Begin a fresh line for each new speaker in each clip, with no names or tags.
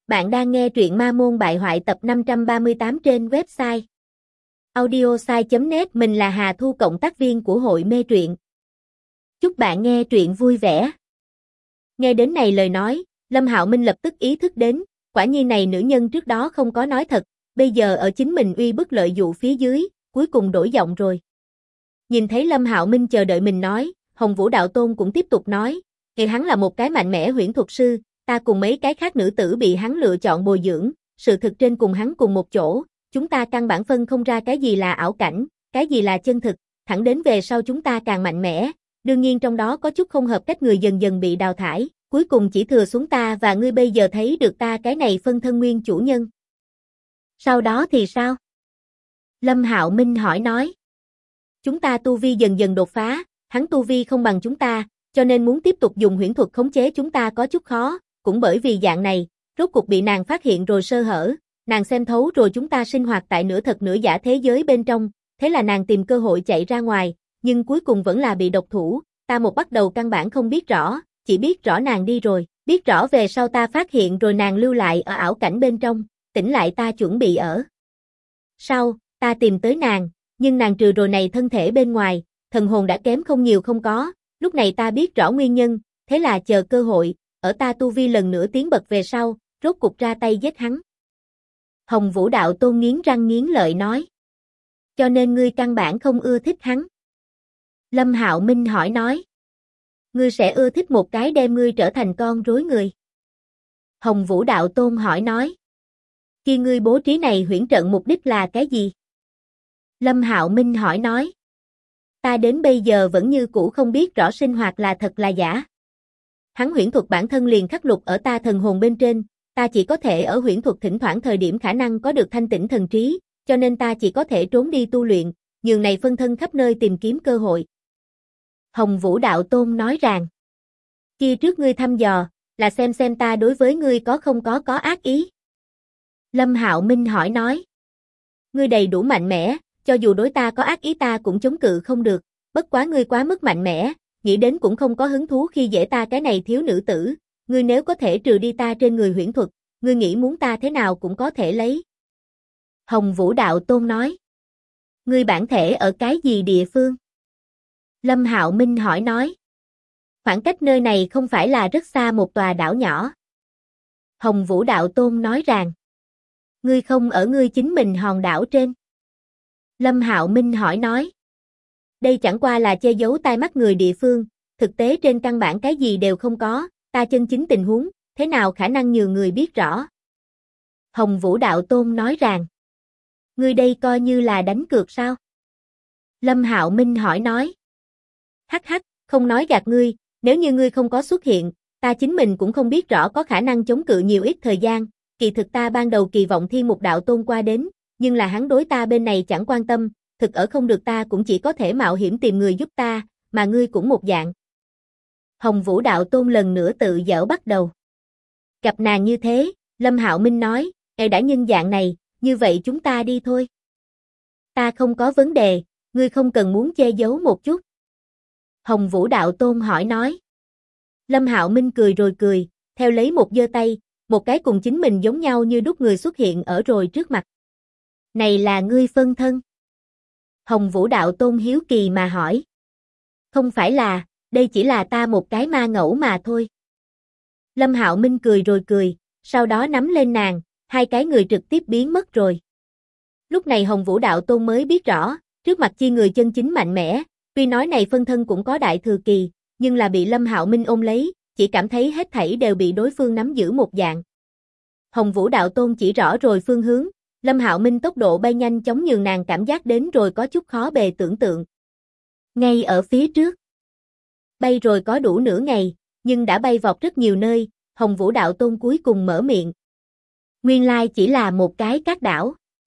Bạn đang nghe truyện Ma Môn Bại Hoại tập 538 trên website audiosai.net. Mình là Hà Thu, cộng tác viên của hội mê truyện. Chúc bạn nghe truyện vui vẻ. Nghe đến này lời nói, Lâm Hạo Minh lập tức ý thức đến, quả nhiên này nữ nhân trước đó không có nói thật, bây giờ ở chính mình uy bức lợi dụ phía dưới, cuối cùng đổi giọng rồi. Nhìn thấy Lâm Hạo Minh chờ đợi mình nói, Hồng Vũ Đạo Tôn cũng tiếp tục nói, hắn là một cái mạnh mẽ huyễn thuật sư, ta cùng mấy cái khác nữ tử bị hắn lựa chọn bồi dưỡng, sự thực trên cùng hắn cùng một chỗ, chúng ta căn bản phân không ra cái gì là ảo cảnh, cái gì là chân thực, thẳng đến về sau chúng ta càng mạnh mẽ, đương nhiên trong đó có chút không hợp cách người dần dần bị đào thải, cuối cùng chỉ thừa xuống ta và ngươi bây giờ thấy được ta cái này phân thân nguyên chủ nhân. Sau đó thì sao? Lâm Hạo Minh hỏi nói. Chúng ta tu vi dần dần đột phá, hắn tu vi không bằng chúng ta, cho nên muốn tiếp tục dùng huyễn thuật khống chế chúng ta có chút khó, cũng bởi vì dạng này, rốt cuộc bị nàng phát hiện rồi sơ hở, nàng xem thấu rồi chúng ta sinh hoạt tại nửa thật nửa giả thế giới bên trong, thế là nàng tìm cơ hội chạy ra ngoài, nhưng cuối cùng vẫn là bị độc thủ, ta một bắt đầu căn bản không biết rõ, chỉ biết rõ nàng đi rồi, biết rõ về sau ta phát hiện rồi nàng lưu lại ở ảo cảnh bên trong, tỉnh lại ta chuẩn bị ở. Sau, ta tìm tới nàng, nhưng nàng trừ rồi này thân thể bên ngoài, thần hồn đã kém không nhiều không có, lúc này ta biết rõ nguyên nhân, thế là chờ cơ hội, ở ta tu vi lần nữa tiến bật về sau, rốt cục ra tay giết hắn. Hồng Vũ Đạo Tôn nghiến răng nghiến lợi nói. Cho nên ngươi căn bản không ưa thích hắn. Lâm Hạo Minh hỏi nói. Ngươi sẽ ưa thích một cái đem ngươi trở thành con rối người. Hồng Vũ Đạo Tôn hỏi nói. Khi ngươi bố trí này huyễn trận mục đích là cái gì? Lâm Hạo Minh hỏi nói. Ta đến bây giờ vẫn như cũ không biết rõ sinh hoạt là thật là giả. Hắn huyễn thuật bản thân liền khắc lục ở ta thần hồn bên trên, ta chỉ có thể ở huyễn thuật thỉnh thoảng thời điểm khả năng có được thanh tĩnh thần trí, cho nên ta chỉ có thể trốn đi tu luyện, nhường này phân thân khắp nơi tìm kiếm cơ hội. Hồng Vũ Đạo Tôn nói rằng, kia trước ngươi thăm dò, là xem ta đối với ngươi có không có ác ý. Lâm Hạo Minh hỏi nói, ngươi đầy đủ mạnh mẽ, cho dù đối ta có ác ý ta cũng chống cự không được, bất quá ngươi quá mức mạnh mẽ, nghĩ đến cũng không có hứng thú khi dễ ta cái này thiếu nữ tử, ngươi nếu có thể trừ đi ta trên người huyễn thuật, ngươi nghĩ muốn ta thế nào cũng có thể lấy. Hồng Vũ Đạo Tôn nói, ngươi bản thể ở cái gì địa phương? Lâm Hạo Minh hỏi nói, khoảng cách nơi này không phải là rất xa một tòa đảo nhỏ. Hồng Vũ Đạo Tôn nói rằng, ngươi không ở ngươi chính mình hòn đảo trên. Lâm Hạo Minh hỏi nói, đây chẳng qua là che giấu tai mắt người địa phương, thực tế trên căn bản cái gì đều không có, ta chân chính tình huống, thế nào khả năng nhường người biết rõ. Hồng Vũ Đạo Tôn nói rằng, ngươi đây coi như là đánh cược sao? Lâm Hạo Minh hỏi nói, hắc hắc, không nói gạt ngươi, nếu như ngươi không có xuất hiện, ta chính mình cũng không biết rõ có khả năng chống cự nhiều ít thời gian, kỳ thực ta ban đầu kỳ vọng Thiên Mục Đạo Tôn qua đến, nhưng là hắn đối ta bên này chẳng quan tâm, thực ở không được ta cũng chỉ có thể mạo hiểm tìm người giúp ta, mà ngươi cũng một dạng. Hồng Vũ Đạo Tôn lần nữa tự giễu bắt đầu. Gặp nàng như thế, Lâm Hạo Minh nói, đã nhân dạng này, như vậy chúng ta đi thôi. Ta không có vấn đề, ngươi không cần muốn che giấu một chút. Hồng Vũ Đạo Tôn hỏi nói. Lâm Hạo Minh cười rồi cười, theo lấy một giơ tay, một cái cùng chính mình giống nhau như đúc người xuất hiện ở rồi trước mặt. Này là ngươi phân thân. Hồng Vũ Đạo Tôn hiếu kỳ mà hỏi. Không phải là, đây chỉ là ta một cái ma ngẫu mà thôi. Lâm Hạo Minh cười rồi cười, sau đó nắm lên nàng, hai cái người trực tiếp biến mất rồi. Lúc này Hồng Vũ Đạo Tôn mới biết rõ, trước mặt chi người chân chính mạnh mẽ, tuy nói này phân thân cũng có đại thừa kỳ, nhưng là bị Lâm Hạo Minh ôm lấy, chỉ cảm thấy hết thảy đều bị đối phương nắm giữ một dạng. Hồng Vũ Đạo Tôn chỉ rõ rồi phương hướng, Lâm Hạo Minh tốc độ bay nhanh chóng nhường nàng cảm giác đến rồi có chút khó bề tưởng tượng. Ngay ở phía trước, bay rồi có đủ nửa ngày, nhưng đã bay vọt rất nhiều nơi, Hồng Vũ Đạo Tôn cuối cùng mở miệng. Nguyên lai chỉ là một cái cát đảo.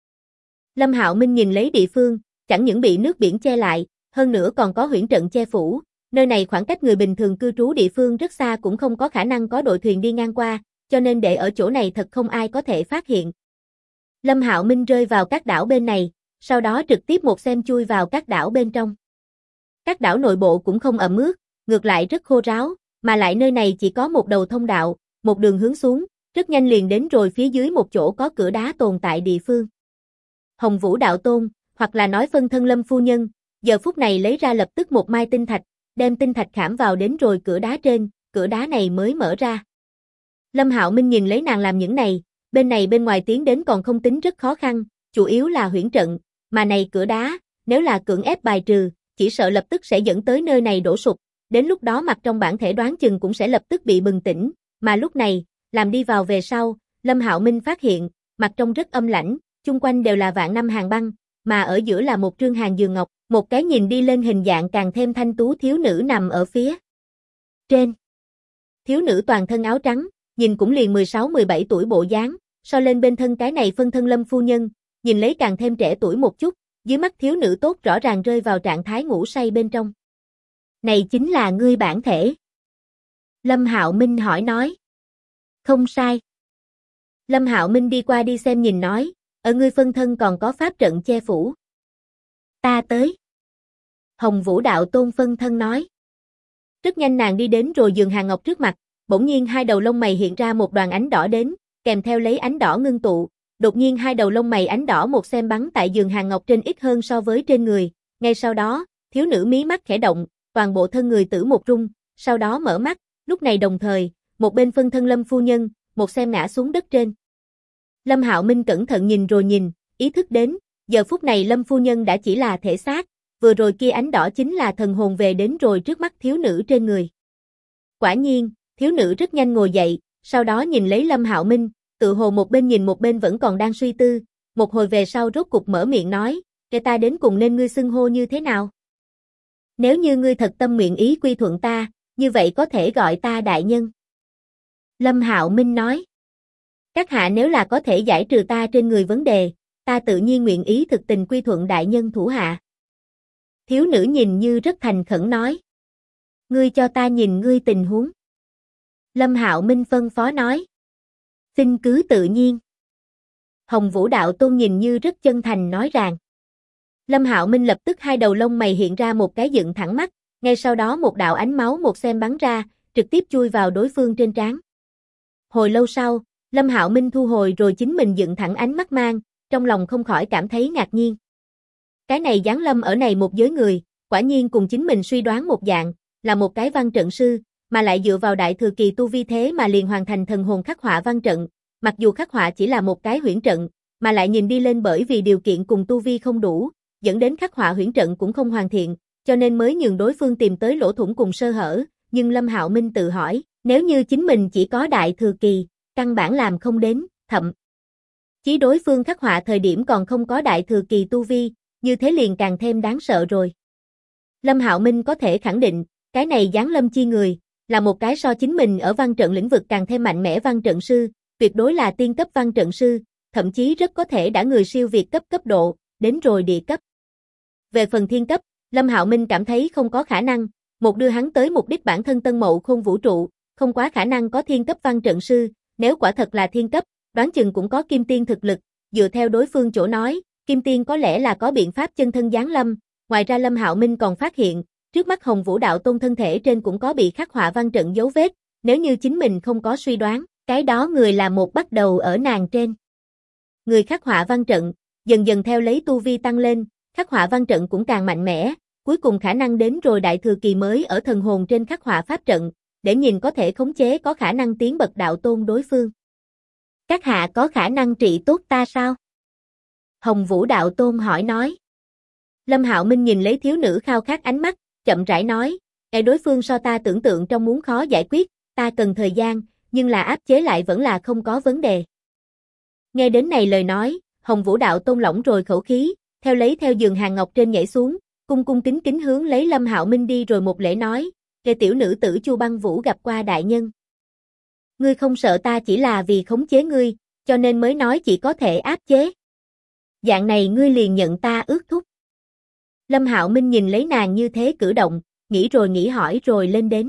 Lâm Hạo Minh nhìn lấy địa phương, chẳng những bị nước biển che lại, hơn nữa còn có huyễn trận che phủ, nơi này khoảng cách người bình thường cư trú địa phương rất xa cũng không có khả năng có đội thuyền đi ngang qua, cho nên để ở chỗ này thật không ai có thể phát hiện. Lâm Hạo Minh rơi vào các đảo bên này, sau đó trực tiếp một xem chui vào các đảo bên trong. Các đảo nội bộ cũng không ẩm ướt, ngược lại rất khô ráo, mà lại nơi này chỉ có một đầu thông đạo, một đường hướng xuống, rất nhanh liền đến rồi phía dưới một chỗ có cửa đá tồn tại địa phương. Hồng Vũ Đạo Tôn, hoặc là nói phân thân Lâm phu nhân, giờ phút này lấy ra lập tức một mai tinh thạch, đem tinh thạch khảm vào đến rồi cửa đá trên, cửa đá này mới mở ra. Lâm Hạo Minh nhìn lấy nàng làm những này, bên này bên ngoài tiến đến còn không tính rất khó khăn, chủ yếu là huyễn trận, mà này cửa đá, nếu là cưỡng ép bài trừ, chỉ sợ lập tức sẽ dẫn tới nơi này đổ sụp, đến lúc đó mặt trong bản thể đoán chừng cũng sẽ lập tức bị bừng tỉnh, mà lúc này, làm đi vào về sau, Lâm Hạo Minh phát hiện, mặt trong rất âm lãnh, chung quanh đều là vạn năm hàng băng, mà ở giữa là một trương hàng giường ngọc, một cái nhìn đi lên hình dạng càng thêm thanh tú thiếu nữ nằm ở phía trên. Thiếu nữ toàn thân áo trắng, nhìn cũng liền 16-17 tuổi bộ dáng, so lên bên thân cái này phân thân Lâm phu nhân, nhìn lấy càng thêm trẻ tuổi một chút, dưới mắt thiếu nữ tốt rõ ràng rơi vào trạng thái ngủ say bên trong. Này chính là ngươi bản thể. Lâm Hạo Minh hỏi nói. Không sai. Lâm Hạo Minh đi qua đi xem nhìn nói, ở ngươi phân thân còn có pháp trận che phủ. Ta tới. Hồng Vũ Đạo Tôn phân thân nói. Rất nhanh nàng đi đến rồi giường hàng ngọc trước mặt, bỗng nhiên hai đầu lông mày hiện ra một đoàn ánh đỏ đến, kèm theo lấy ánh đỏ ngưng tụ, đột nhiên hai đầu lông mày ánh đỏ một xem bắn tại giường hàng ngọc trên ít hơn so với trên người, ngay sau đó, thiếu nữ mí mắt khẽ động, toàn bộ thân người tử một rung, sau đó mở mắt, lúc này đồng thời, một bên phân thân Lâm phu nhân, một xem ngã xuống đất trên. Lâm Hạo Minh cẩn thận nhìn rồi nhìn, ý thức đến, giờ phút này Lâm phu nhân đã chỉ là thể xác, vừa rồi kia ánh đỏ chính là thần hồn về đến rồi trước mắt thiếu nữ trên người. Quả nhiên, thiếu nữ rất nhanh ngồi dậy, sau đó nhìn lấy Lâm Hạo Minh, tự hồ một bên nhìn một bên vẫn còn đang suy tư, một hồi về sau rốt cục mở miệng nói, "Để ta đến cùng nên ngươi xưng hô như thế nào? Nếu như ngươi thật tâm nguyện ý quy thuận ta, như vậy có thể gọi ta đại nhân." Lâm Hạo Minh nói, "Các hạ nếu là có thể giải trừ ta trên người vấn đề, ta tự nhiên nguyện ý thực tình quy thuận đại nhân thủ hạ." Thiếu nữ nhìn như rất thành khẩn nói, "Ngươi cho ta nhìn ngươi tình huống." Lâm Hạo Minh phân phó nói, "Xin cứ tự nhiên." Hồng Vũ Đạo Tôn nhìn như rất chân thành nói rằng. Lâm Hạo Minh lập tức hai đầu lông mày hiện ra một cái dựng thẳng mắt, ngay sau đó một đạo ánh máu một xem bắn ra, trực tiếp chui vào đối phương trên trán. Hồi lâu sau, Lâm Hạo Minh thu hồi rồi chính mình dựng thẳng ánh mắt mang, trong lòng không khỏi cảm thấy ngạc nhiên. Cái này giáng lâm ở này một giới người, quả nhiên cùng chính mình suy đoán một dạng, là một cái văn trận sư, mà lại dựa vào đại thừa kỳ tu vi thế mà liền hoàn thành thần hồn khắc họa văn trận, mặc dù khắc họa chỉ là một cái huyễn trận, mà lại nhìn đi lên bởi vì điều kiện cùng tu vi không đủ, dẫn đến khắc họa huyễn trận cũng không hoàn thiện, cho nên mới nhường đối phương tìm tới lỗ thủng cùng sơ hở, nhưng Lâm Hạo Minh tự hỏi, nếu như chính mình chỉ có đại thừa kỳ, căn bản làm không đến, thậm chí đối phương khắc họa thời điểm còn không có đại thừa kỳ tu vi, như thế liền càng thêm đáng sợ rồi. Lâm Hạo Minh có thể khẳng định, cái này giáng lâm chi người, là một cái so chính mình ở văn trận lĩnh vực càng thêm mạnh mẽ văn trận sư, tuyệt đối là tiên cấp văn trận sư, thậm chí rất có thể đã người siêu việt cấp độ, đến rồi địa cấp. Về phần thiên cấp, Lâm Hạo Minh cảm thấy không có khả năng, một đưa hắn tới mục đích bản thân Tân Mậu Khôn vũ trụ, không quá khả năng có thiên cấp văn trận sư, nếu quả thật là thiên cấp, đoán chừng cũng có kim tiên thực lực, dựa theo đối phương chỗ nói, kim tiên có lẽ là có biện pháp chân thân giáng lâm, ngoài ra Lâm Hạo Minh còn phát hiện, trước mắt Hồng Vũ Đạo Tôn thân thể trên cũng có bị khắc họa văn trận dấu vết, nếu như chính mình không có suy đoán, cái đó người là một bắt đầu ở nàng trên. Người khắc họa văn trận, dần dần theo lấy tu vi tăng lên, khắc họa văn trận cũng càng mạnh mẽ, cuối cùng khả năng đến rồi đại thừa kỳ mới ở thần hồn trên khắc họa pháp trận, để nhìn có thể khống chế có khả năng tiến bậc đạo tôn đối phương. Các hạ có khả năng trị tốt ta sao? Hồng Vũ Đạo Tôn hỏi nói. Lâm Hạo Minh nhìn lấy thiếu nữ khao khát ánh mắt, chậm rãi nói, đối phương so ta tưởng tượng trong muốn khó giải quyết, ta cần thời gian, nhưng là áp chế lại vẫn là không có vấn đề. Nghe đến này lời nói, Hồng Vũ Đạo Tôn lỏng rồi khẩu khí, theo giường hàng ngọc trên nhảy xuống, cung cung kính kính hướng lấy Lâm Hạo Minh đi rồi một lễ nói, tiểu nữ tử Chu Băng Vũ gặp qua đại nhân. Ngươi không sợ ta chỉ là vì khống chế ngươi, cho nên mới nói chỉ có thể áp chế. Dạng này ngươi liền nhận ta ước thúc. Lâm Hạo Minh nhìn lấy nàng như thế cử động, nghĩ rồi nghĩ hỏi rồi lên đến.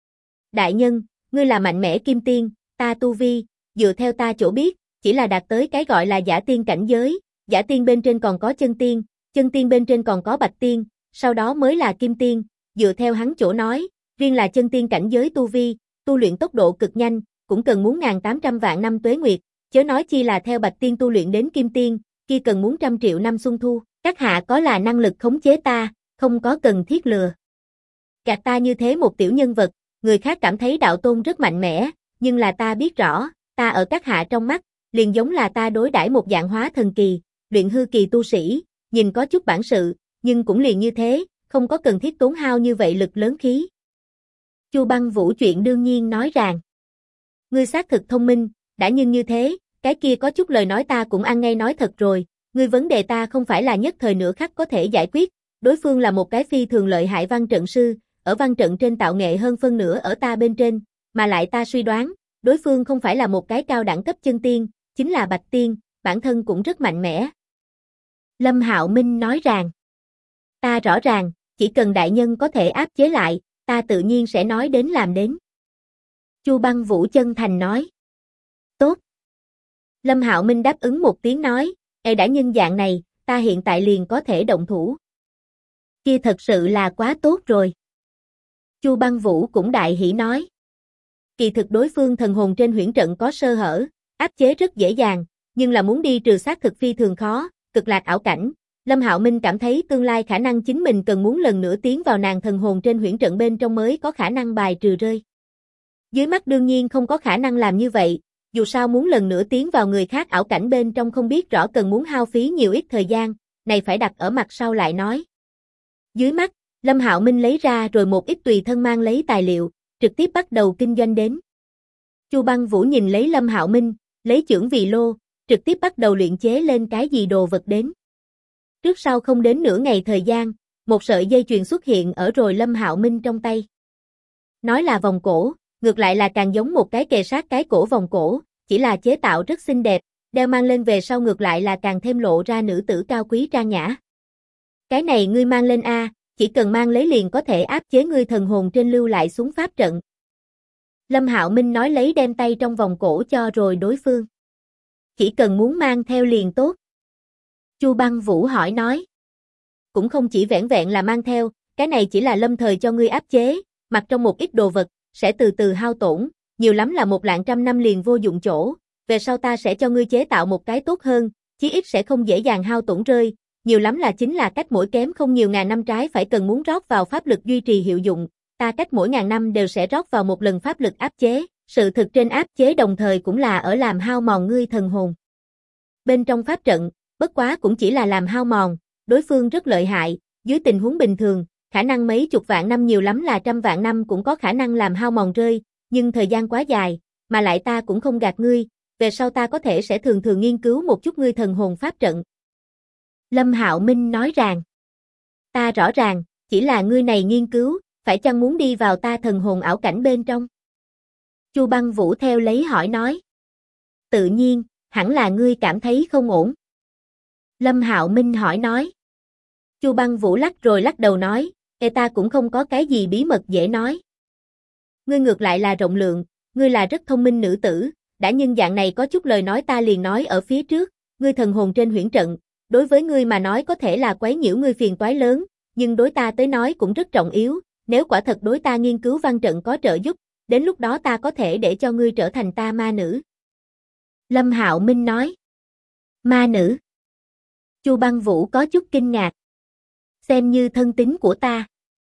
Đại nhân, ngươi là mạnh mẽ kim tiên, ta tu vi, dựa theo ta chỗ biết, chỉ là đạt tới cái gọi là giả tiên cảnh giới, giả tiên bên trên còn có chân tiên bên trên còn có bạch tiên, sau đó mới là kim tiên, dựa theo hắn chỗ nói, riêng là chân tiên cảnh giới tu vi, tu luyện tốc độ cực nhanh, cũng cần muốn 1.800 vạn năm tuế nguyệt, chớ nói chi là theo Bạch Tiên tu luyện đến Kim Tiên, kia cần muốn 100 triệu năm xuân thu, các hạ có là năng lực khống chế ta, không có cần thiết lừa. Gạt ta như thế một tiểu nhân vật, người khác cảm thấy đạo tôn rất mạnh mẽ, nhưng là ta biết rõ, ta ở các hạ trong mắt, liền giống là ta đối đãi một dạng hóa thần kỳ, luyện hư kỳ tu sĩ, nhìn có chút bản sự, nhưng cũng liền như thế, không có cần thiết tốn hao như vậy lực lớn khí. Chu Băng Vũ chuyện đương nhiên nói rằng, ngươi xác thực thông minh, đã nhưng như thế, cái kia có chút lời nói ta cũng ăn ngay nói thật rồi, ngươi vấn đề ta không phải là nhất thời nửa khắc có thể giải quyết, đối phương là một cái phi thường lợi hại văn trận sư, ở văn trận trên tạo nghệ hơn phân nửa ở ta bên trên, mà lại ta suy đoán, đối phương không phải là một cái cao đẳng cấp chân tiên, chính là Bạch Tiên, bản thân cũng rất mạnh mẽ. Lâm Hạo Minh nói rằng, ta rõ ràng, chỉ cần đại nhân có thể áp chế lại, ta tự nhiên sẽ nói đến làm đến. Chu Băng Vũ chân thành nói. Tốt. Lâm Hạo Minh đáp ứng một tiếng nói, đã nhân dạng này, ta hiện tại liền có thể động thủ. Kia thật sự là quá tốt rồi. Chu Băng Vũ cũng đại hỉ nói. Kỳ thực đối phương thần hồn trên huyễn trận có sơ hở, áp chế rất dễ dàng, nhưng là muốn đi trừ xác thực phi thường khó, cực lạc ảo cảnh. Lâm Hạo Minh cảm thấy tương lai khả năng chính mình cần muốn lần nữa tiến vào nàng thần hồn trên huyễn trận bên trong mới có khả năng bài trừ rơi. Dưới mắt đương nhiên không có khả năng làm như vậy, dù sao muốn lần nữa tiến vào người khác ảo cảnh bên trong không biết rõ cần muốn hao phí nhiều ít thời gian, này phải đặt ở mặt sau lại nói. Dưới mắt, Lâm Hạo Minh lấy ra rồi một ít tùy thân mang lấy tài liệu, trực tiếp bắt đầu kinh doanh đến. Chu Băng Vũ nhìn lấy Lâm Hạo Minh, lấy chưởng vì lô, trực tiếp bắt đầu luyện chế lên cái gì đồ vật đến. Trước sau không đến nửa ngày thời gian, một sợi dây chuyền xuất hiện ở rồi Lâm Hạo Minh trong tay. Nói là vòng cổ, ngược lại là càng giống một cái kề sát cái cổ vòng cổ, chỉ là chế tạo rất xinh đẹp, đeo mang lên về sau ngược lại là càng thêm lộ ra nữ tử cao quý trang nhã. Cái này ngươi mang lên a, chỉ cần mang lấy liền có thể áp chế ngươi thần hồn trên lưu lại xuống pháp trận. Lâm Hạo Minh nói lấy đem tay trong vòng cổ cho rồi đối phương. Chỉ cần muốn mang theo liền tốt. Chu Băng Vũ hỏi nói. Cũng không chỉ vẻn vẹn là mang theo, cái này chỉ là lâm thời cho ngươi áp chế, mặc trong một ít đồ vật, sẽ từ từ hao tổn, nhiều lắm là 100.000 năm liền vô dụng chỗ, về sau ta sẽ cho ngươi chế tạo một cái tốt hơn, chí ít sẽ không dễ dàng hao tổn rơi, nhiều lắm là chính là cách mỗi kém không nhiều ngàn năm trái phải cần muốn rót vào pháp lực duy trì hiệu dụng, ta cách mỗi ngàn năm đều sẽ rót vào một lần pháp lực áp chế, sự thực trên áp chế đồng thời cũng là ở làm hao mòn ngươi thần hồn. Bên trong pháp trận, bất quá cũng chỉ là làm hao mòn, đối phương rất lợi hại, dưới tình huống bình thường, khả năng mấy chục vạn năm nhiều lắm là 100 vạn năm cũng có khả năng làm hao mòn rơi, nhưng thời gian quá dài, mà lại ta cũng không gạt ngươi, về sau ta có thể sẽ thường thường nghiên cứu một chút ngươi thần hồn pháp trận. Lâm Hạo Minh nói rằng, ta rõ ràng, chỉ là ngươi này nghiên cứu, phải chăng muốn đi vào ta thần hồn ảo cảnh bên trong? Chu Băng Vũ theo lấy hỏi nói. Tự nhiên, hẳn là ngươi cảm thấy không ổn. Lâm Hạo Minh hỏi nói. Chu Băng Vũ lắc rồi lắc đầu nói, ta cũng không có cái gì bí mật dễ nói. Ngươi ngược lại là rộng lượng, ngươi là rất thông minh nữ tử, đã nhưng dạng này có chút lời nói ta liền nói ở phía trước, ngươi thần hồn trên huyễn trận, đối với ngươi mà nói có thể là quấy nhiễu ngươi phiền toái lớn, nhưng đối ta tới nói cũng rất trọng yếu, nếu quả thật đối ta nghiên cứu văn trận có trợ giúp, đến lúc đó ta có thể để cho ngươi trở thành ta ma nữ. Lâm Hạo Minh nói. Ma nữ. Chu Băng Vũ có chút kinh ngạc. Xem như thân tín của ta.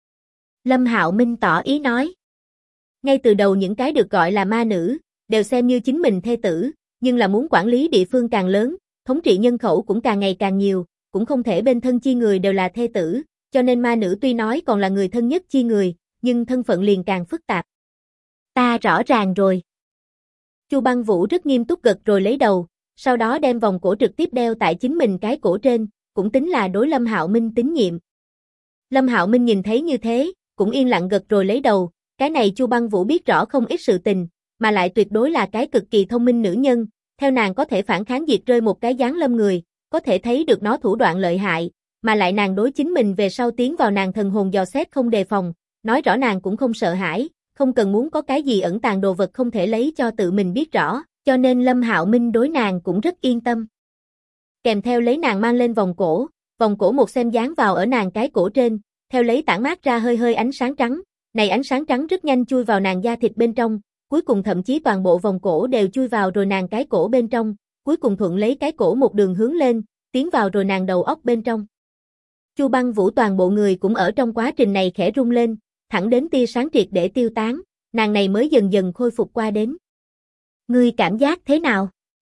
Lâm Hạo Minh tỏ ý nói. Ngay từ đầu những cái được gọi là ma nữ, đều xem như chính mình thê tử, nhưng là muốn quản lý địa phương càng lớn, thống trị nhân khẩu cũng càng ngày càng nhiều, cũng không thể bên thân chi người đều là thê tử, cho nên ma nữ tuy nói còn là người thân nhất chi người, nhưng thân phận liền càng phức tạp. Ta rõ ràng rồi. Chu Băng Vũ rất nghiêm túc gật rồi lấy đầu, sau đó đem vòng cổ trực tiếp đeo tại chính mình cái cổ trên, cũng tính là đối Lâm Hạo Minh tín nhiệm. Lâm Hạo Minh nhìn thấy như thế, cũng yên lặng gật rồi lấy đầu, cái này Chu Băng Vũ biết rõ không ít sự tình, mà lại tuyệt đối là cái cực kỳ thông minh nữ nhân, theo nàng có thể phản kháng diệt rơi một cái giáng lâm người, có thể thấy được nó thủ đoạn lợi hại, mà lại nàng đối chính mình về sau tiến vào nàng thần hồn dò xét không đề phòng, nói rõ nàng cũng không sợ hãi, không cần muốn có cái gì ẩn tàng đồ vật không thể lấy cho tự mình biết rõ, cho nên Lâm Hạo Minh đối nàng cũng rất yên tâm. Kèm theo lấy nàng mang lên vòng cổ một xem dán vào ở nàng cái cổ trên, theo lấy tản mát ra hơi hơi ánh sáng trắng, này ánh sáng trắng rất nhanh chui vào nàng da thịt bên trong, cuối cùng thậm chí toàn bộ vòng cổ đều chui vào rồi nàng cái cổ bên trong, cuối cùng thuận lấy cái cổ một đường hướng lên, tiến vào rồi nàng đầu óc bên trong. Chu Băng Vũ toàn bộ người cũng ở trong quá trình này khẽ rung lên, thẳng đến tia sáng triệt để tiêu tán, nàng này mới dần dần khôi phục qua đến. Ngươi cảm giác thế nào?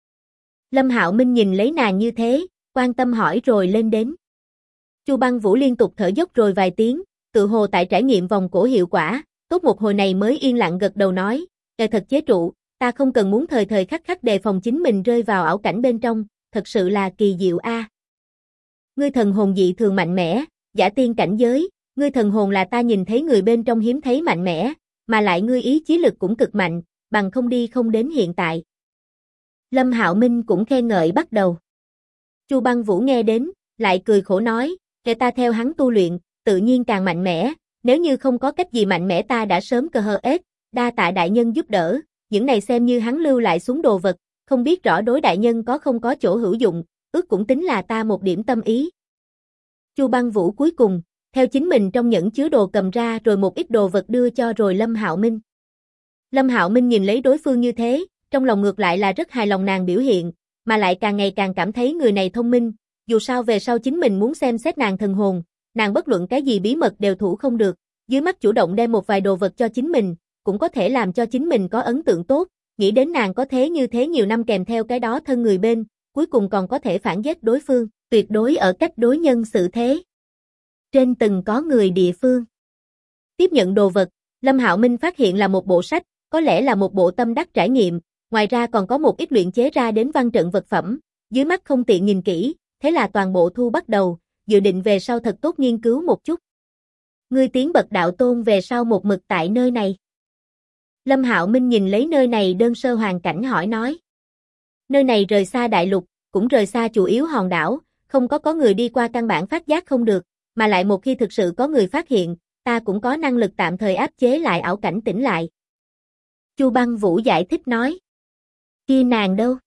Lâm Hạo Minh nhìn lấy nàng như thế, quan tâm hỏi rồi lên đến. Chu Băng Vũ liên tục thở dốc rồi vài tiếng, tự hồ tại trải nghiệm vòng cổ hiệu quả, tốt một hồi này mới yên lặng gật đầu nói, thật chế trụ, ta không cần muốn thời thời khắc khắc đề phòng chính mình rơi vào ảo cảnh bên trong, thật sự là kỳ diệu a. Ngươi thần hồn dị thường mạnh mẽ, giả tiên cảnh giới, ngươi thần hồn là ta nhìn thấy người bên trong hiếm thấy mạnh mẽ, mà lại ngươi ý chí lực cũng cực mạnh, bằng không đi không đến hiện tại. Lâm Hạo Minh cũng khen ngợi bắt đầu. Chu Băng Vũ nghe đến, lại cười khổ nói, ta theo hắn tu luyện, tự nhiên càng mạnh mẽ, nếu như không có cách gì mạnh mẽ ta đã sớm cơ hơ ết, đa tạ đại nhân giúp đỡ, những này xem như hắn lưu lại xuống đồ vật, không biết rõ đối đại nhân có không có chỗ hữu dụng, ước cũng tính là ta một điểm tâm ý. Chu Băng Vũ cuối cùng, theo chính mình trong nhẫn chứa đồ cầm ra rồi một ít đồ vật đưa cho rồi Lâm Hạo Minh. Lâm Hạo Minh nhìn lấy đối phương như thế, trong lòng ngược lại là rất hài lòng nàng biểu hiện, mà lại càng ngày càng cảm thấy người này thông minh, dù sao về sau chính mình muốn xem xét nàng thần hồn, nàng bất luận cái gì bí mật đều thủ không được, dưới mắt chủ động đem một vài đồ vật cho chính mình, cũng có thể làm cho chính mình có ấn tượng tốt, nghĩ đến nàng có thế như thế nhiều năm kèm theo cái đó thân người bên, cuối cùng còn có thể phản giết đối phương, tuyệt đối ở cách đối nhân xử thế. Trên từng có người địa phương. Tiếp nhận đồ vật, Lâm Hạo Minh phát hiện là một bộ sách, có lẽ là một bộ tâm đắc trải nghiệm, ngoài ra còn có một ít luyện chế ra đến văn trận vật phẩm, dưới mắt không tiện nhìn kỹ, thế là toàn bộ thu bắt đầu, dự định về sau thật tốt nghiên cứu một chút. Ngươi tiến bậc đạo tôn về sau một mực tại nơi này. Lâm Hạo Minh nhìn lấy nơi này đơn sơ hoàn cảnh hỏi nói. Nơi này rời xa đại lục, cũng rời xa chủ yếu hòn đảo, không có người đi qua căn bản phát giác không được, mà lại một khi thực sự có người phát hiện, ta cũng có năng lực tạm thời áp chế lại ảo cảnh tỉnh lại. Chu Băng Vũ giải thích nói. Kia nàng đâu?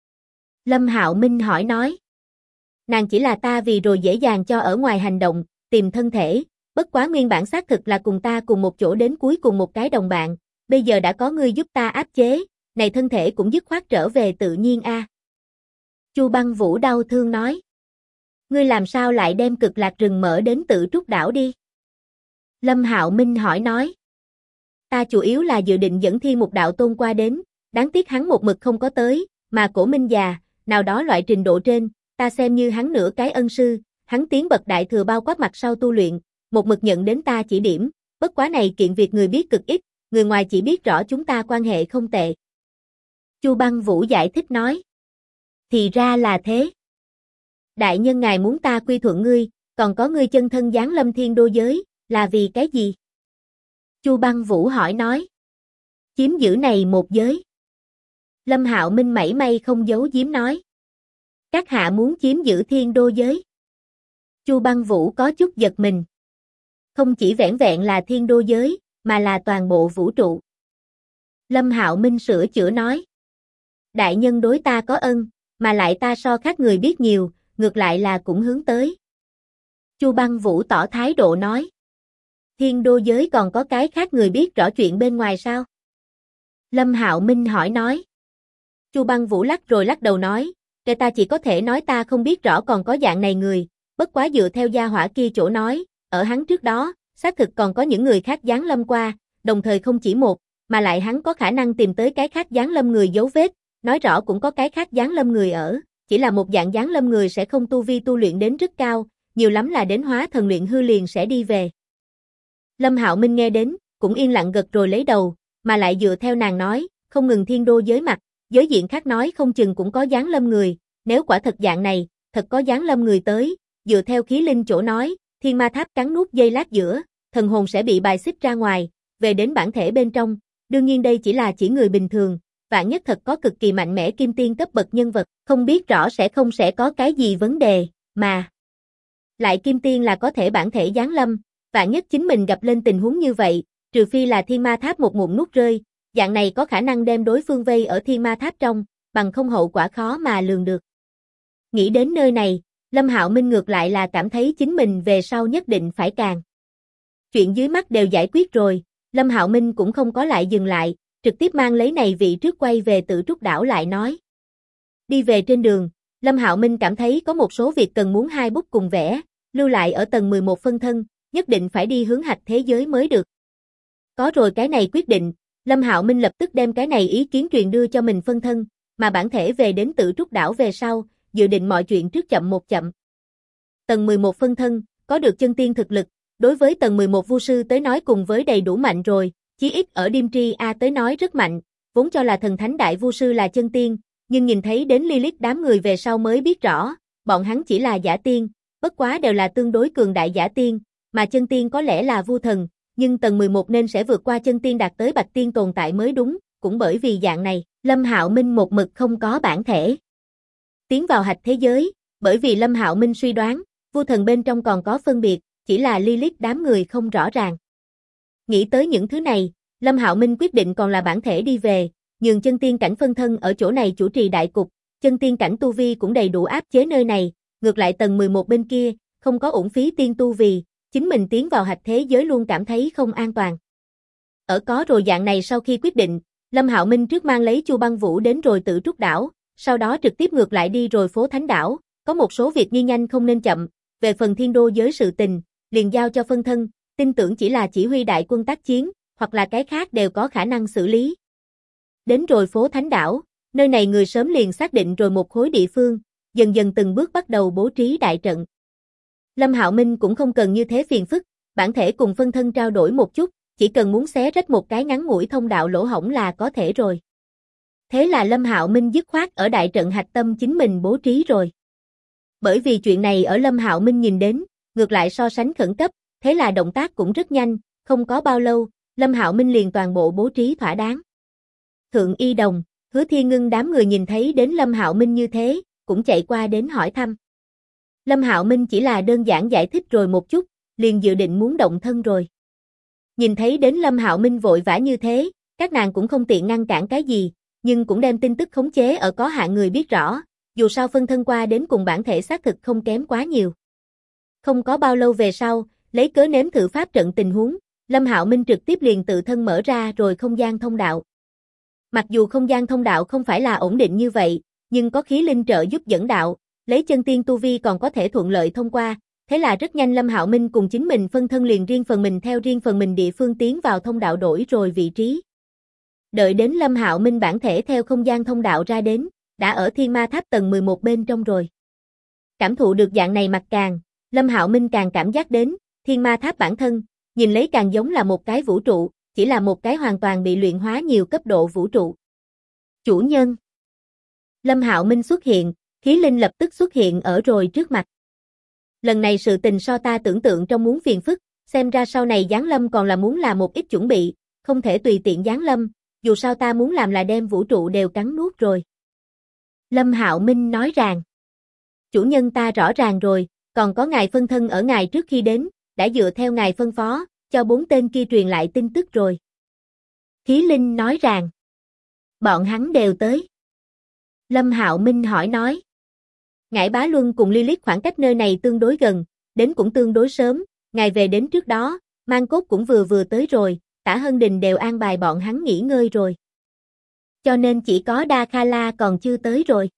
Lâm Hạo Minh hỏi nói. Nàng chỉ là ta vì rồi dễ dàng cho ở ngoài hành động, tìm thân thể, bất quá nguyên bản xác thực là cùng ta cùng một chỗ đến cuối cùng một cái đồng bạn, bây giờ đã có ngươi giúp ta áp chế, này thân thể cũng dứt khoát trở về tự nhiên a. Chu Băng Vũ đau thương nói. Ngươi làm sao lại đem Cực Lạc rừng mở đến Tự Trúc đảo đi? Lâm Hạo Minh hỏi nói. Ta chủ yếu là dự định dẫn Thiên Mục đạo tôn qua đến, đáng tiếc hắn một mực không có tới, mà Cổ Minh già, nào đó loại trình độ trên, ta xem như hắn nửa cái ân sư, hắn tiến bậc đại thừa bao quát mặt sau tu luyện, một mực nhận đến ta chỉ điểm, bất quá này kiện việc người biết cực ít, người ngoài chỉ biết rõ chúng ta quan hệ không tệ. Chu Băng Vũ giải thích nói. Thì ra là thế. Đại nhân ngài muốn ta quy thuận ngươi, còn có ngươi chân thân giáng lâm thiên đô giới, là vì cái gì? Chu Băng Vũ hỏi nói. Chiếm giữ này một giới. Lâm Hạo Minh mảy may không giấu giếm nói. Các hạ muốn chiếm giữ thiên đô giới. Chu Băng Vũ có chút giật mình. Không chỉ vẻn vẹn là thiên đô giới, mà là toàn bộ vũ trụ. Lâm Hạo Minh sửa chữa nói. Đại nhân đối ta có ân, mà lại ta so khác người biết nhiều, ngược lại là cũng hướng tới. Chu Băng Vũ tỏ thái độ nói. Thiên đô giới còn có cái khác người biết rõ chuyện bên ngoài sao? Lâm Hạo Minh hỏi nói. Chu Băng Vũ lắc rồi lắc đầu nói, ta chỉ có thể nói ta không biết rõ còn có dạng này người, bất quá dựa theo gia hỏa kia chỗ nói, ở hắn trước đó, xác thực còn có những người khác giáng lâm qua, đồng thời không chỉ một, mà lại hắn có khả năng tìm tới cái khác giáng lâm người dấu vết, nói rõ cũng có cái khác giáng lâm người ở, chỉ là một dạng giáng lâm người sẽ không tu vi tu luyện đến rất cao, nhiều lắm là đến hóa thần luyện hư liền sẽ đi về. Lâm Hạo Minh nghe đến, cũng yên lặng gật rồi lấy đầu, mà lại dựa theo nàng nói, không ngừng thiên đô giới mặt, giới diện khác nói không chừng cũng có giáng lâm người, nếu quả thật dạng này, thật có giáng lâm người tới, dựa theo khí linh chỗ nói, thiên ma tháp cắn nuốt dây lát giữa, thần hồn sẽ bị bài xích ra ngoài, về đến bản thể bên trong, đương nhiên đây chỉ là chỉ người bình thường, vạn nhất thật có cực kỳ mạnh mẽ kim tiên cấp bậc nhân vật, không biết rõ sẽ có cái gì vấn đề, mà lại kim tiên là có thể bản thể giáng lâm, vạn nhất chính mình gặp lên tình huống như vậy, trừ phi là thiên ma tháp một ngụm nuốt rơi, dạng này có khả năng đem đối phương vây ở thiên ma tháp trong, bằng không hậu quả khó mà lường được. Nghĩ đến nơi này, Lâm Hạo Minh ngược lại là cảm thấy chính mình về sau nhất định phải càng. Chuyện dưới mắt đều giải quyết rồi, Lâm Hạo Minh cũng không có lại dừng lại, trực tiếp mang lấy này vị trước quay về Tử Trúc đảo lại nói. Đi về trên đường, Lâm Hạo Minh cảm thấy có một số việc cần muốn hai bút cùng vẽ, lưu lại ở tầng 11 phân thân, nhất định phải đi hướng hạch thế giới mới được. Có rồi cái này quyết định, Lâm Hạo Minh lập tức đem cái này ý kiến truyền đưa cho mình phân thân, mà bản thể về đến Tử Trúc đảo về sau, dự định mọi chuyện trước chậm một chậm. Tầng 11 phân thân, có được chân tiên thực lực, đối với tầng 11 vu sư tới nói cùng với đầy đủ mạnh rồi, chí ít ở Diêm A tới nói rất mạnh, vốn cho là thần thánh đại vu sư là chân tiên, nhưng nhìn thấy đến Lilith đám người về sau mới biết rõ, bọn hắn chỉ là giả tiên, bất quá đều là tương đối cường đại giả tiên, mà chân tiên có lẽ là vu thần, nhưng tầng 11 nên sẽ vượt qua chân tiên đạt tới bạch tiên tồn tại mới đúng, cũng bởi vì dạng này, Lâm Hạo Minh một mực không có bản thể. Tiến vào hạch thế giới, bởi vì Lâm Hạo Minh suy đoán, vu thần bên trong còn có phân biệt, chỉ là Lilith đám người không rõ ràng. Nghĩ tới những thứ này, Lâm Hạo Minh quyết định còn là bản thể đi về, nhường chân tiên cảnh phân thân ở chỗ này chủ trì đại cục, chân tiên cảnh tu vi cũng đầy đủ áp chế nơi này, ngược lại tầng 11 bên kia, không có uổng phí tiên tu vì, chính mình tiến vào hạch thế giới luôn cảm thấy không an toàn. Ở có rồi dạng này sau khi quyết định, Lâm Hạo Minh trước mang lấy Chu Băng Vũ đến rồi Tử Trúc đảo, sau đó trực tiếp ngược lại đi rồi phố Thánh đảo, có một số việc như nhanh không nên chậm, về phần thiên đô giới sự tình, liền giao cho phân thân, tin tưởng chỉ là chỉ huy đại quân tác chiến, hoặc là cái khác đều có khả năng xử lý. Đến rồi phố Thánh đảo, nơi này người sớm liền xác định rồi một khối địa phương, dần dần từng bước bắt đầu bố trí đại trận. Lâm Hạo Minh cũng không cần như thế phiền phức, bản thể cùng phân thân trao đổi một chút, chỉ cần muốn xé rách một cái ngắn ngủi thông đạo lỗ hổng là có thể rồi. Thế là Lâm Hạo Minh dứt khoát ở đại trận hạch tâm chính mình bố trí rồi. Bởi vì chuyện này ở Lâm Hạo Minh nhìn đến, ngược lại so sánh khẩn cấp, thế là động tác cũng rất nhanh, không có bao lâu, Lâm Hạo Minh liền toàn bộ bố trí thỏa đáng. Thượng Y Đồng, Hứa Thiên Ngưng đám người nhìn thấy đến Lâm Hạo Minh như thế, cũng chạy qua đến hỏi thăm. Lâm Hạo Minh chỉ là đơn giản giải thích rồi một chút, liền dự định muốn động thân rồi. Nhìn thấy đến Lâm Hạo Minh vội vã như thế, các nàng cũng không tiện ngăn cản cái gì, nhưng cũng đem tin tức khống chế ở có hạn người biết rõ, dù sao phân thân qua đến cùng bản thể xác thực không kém quá nhiều. Không có bao lâu về sau, lấy cớ nếm thử pháp trận tình huống, Lâm Hạo Minh trực tiếp liền tự thân mở ra rồi không gian thông đạo. Mặc dù không gian thông đạo không phải là ổn định như vậy, nhưng có khí linh trợ giúp dẫn đạo, lấy chân tiên tu vi còn có thể thuận lợi thông qua, thế là rất nhanh Lâm Hạo Minh cùng chính mình phân thân liền riêng phần mình theo riêng phần mình địa phương tiến vào thông đạo đổi rồi vị trí. Đợi đến Lâm Hạo Minh bản thể theo không gian thông đạo ra đến, đã ở Thiên Ma Tháp tầng 11 bên trong rồi. Cảm thụ được dạng này mặt càng, Lâm Hạo Minh càng cảm giác đến, Thiên Ma Tháp bản thân, nhìn lấy càng giống là một cái vũ trụ, chỉ là một cái hoàn toàn bị luyện hóa nhiều cấp độ vũ trụ. Chủ nhân. Lâm Hạo Minh xuất hiện, khí linh lập tức xuất hiện ở rồi trước mặt. Lần này sự tình so ta tưởng tượng trong muốn phiền phức, xem ra sau này giáng lâm còn là muốn làm một ít chuẩn bị, không thể tùy tiện giáng lâm, dù sao ta muốn làm là đem vũ trụ đều cắn nuốt rồi. Lâm Hạo Minh nói rằng, chủ nhân ta rõ ràng rồi, còn có ngài phân thân ở ngài trước khi đến, đã dựa theo ngài phân phó, cho 4 tên kia truyền lại tin tức rồi. Khí linh nói rằng, bọn hắn đều tới. Lâm Hạo Minh hỏi nói, Ngải Bá Luân cùng Lilith khoảng cách nơi này tương đối gần, đến cũng tương đối sớm, ngài về đến trước đó, Mang Cốt cũng vừa tới rồi, Tả Hân Đình đều an bài bọn hắn nghỉ ngơi rồi. Cho nên chỉ có Đa Kha La còn chưa tới rồi.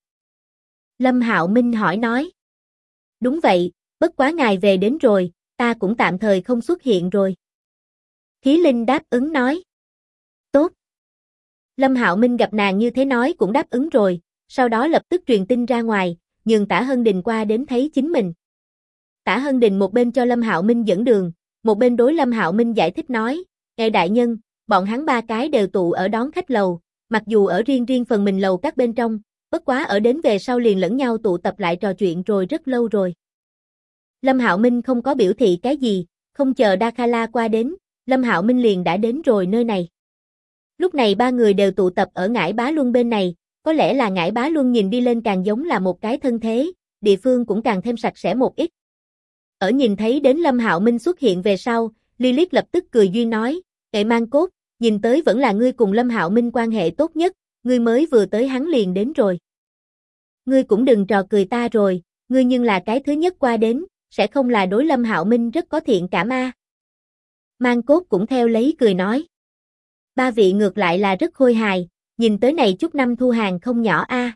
Lâm Hạo Minh hỏi nói. Đúng vậy, bất quá ngài về đến rồi, ta cũng tạm thời không xuất hiện rồi. Khí linh đáp ứng nói. Tốt. Lâm Hạo Minh gặp nàng như thế nói cũng đáp ứng rồi, sau đó lập tức truyền tin ra ngoài, nhường Tả Hân Đình qua đến thấy chính mình. Tả Hân Đình một bên cho Lâm Hạo Minh dẫn đường, một bên đối Lâm Hạo Minh giải thích nói, Ngài đại nhân, bọn hắn 3 cái đều tụ ở đón khách lầu, mặc dù ở riêng phần mình lầu các bên trong, bất quá ở đến về sau liền lẫn nhau tụ tập lại trò chuyện rồi rất lâu rồi. Lâm Hạo Minh không có biểu thị cái gì, không chờ Đa Kha La qua đến, Lâm Hạo Minh liền đã đến rồi nơi này. Lúc này 3 người đều tụ tập ở Ngải Bá Luân bên này, có lẽ là Ngải Bá Luân nhìn đi lên càng giống là một cái thân thế, địa phương cũng càng thêm sạch sẽ một ít. Ở nhìn thấy đến Lâm Hạo Minh xuất hiện về sau, Lilith lập tức cười duyên nói, Ngải Mang Cốt, nhìn tới vẫn là ngươi cùng Lâm Hạo Minh quan hệ tốt nhất, ngươi mới vừa tới hắn liền đến rồi. Ngươi cũng đừng trò cười ta rồi, ngươi nhưng là cái thứ nhất qua đến, sẽ không là đối Lâm Hạo Minh rất có thiện cảm a. Mang Cốt cũng theo lấy cười nói. Ba vị ngược lại là rất khôi hài, nhìn tới này chút năm thu hàng không nhỏ a.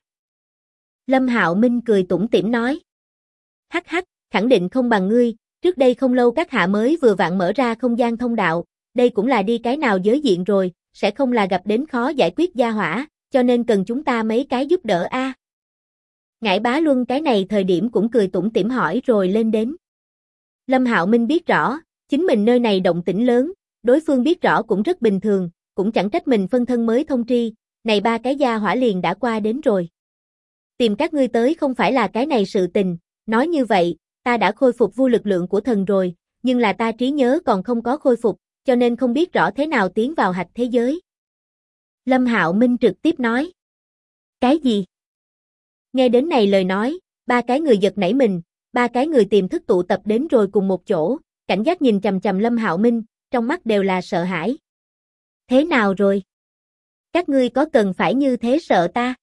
Lâm Hạo Minh cười tủm tỉm nói. Hắc hắc, khẳng định không bằng ngươi, trước đây không lâu các hạ mới vừa vặn mở ra không gian thông đạo, đây cũng là đi cái nào giới diện rồi, sẽ không là gặp đến khó giải quyết gia hỏa, cho nên cần chúng ta mấy cái giúp đỡ a. Ngải Bá Luân cái này thời điểm cũng cười tủm tỉm hỏi rồi lên đến. Lâm Hạo Minh biết rõ, chính mình nơi này động tĩnh lớn, đối phương biết rõ cũng rất bình thường, cũng chẳng trách mình phân thân mới thông tri, này ba cái gia hỏa liền đã qua đến rồi. Tìm các ngươi tới không phải là cái này sự tình, nói như vậy, ta đã khôi phục vu lực lượng của thần rồi, nhưng là ta trí nhớ còn không có khôi phục, cho nên không biết rõ thế nào tiến vào hạch thế giới. Lâm Hạo Minh trực tiếp nói. Cái gì? Nghe đến này lời nói, ba cái người giật nảy mình, ba cái người tiềm thức tụ tập đến rồi cùng một chỗ, cảnh giác nhìn chằm chằm Lâm Hạo Minh, trong mắt đều là sợ hãi. Thế nào rồi? Các ngươi có cần phải như thế sợ ta?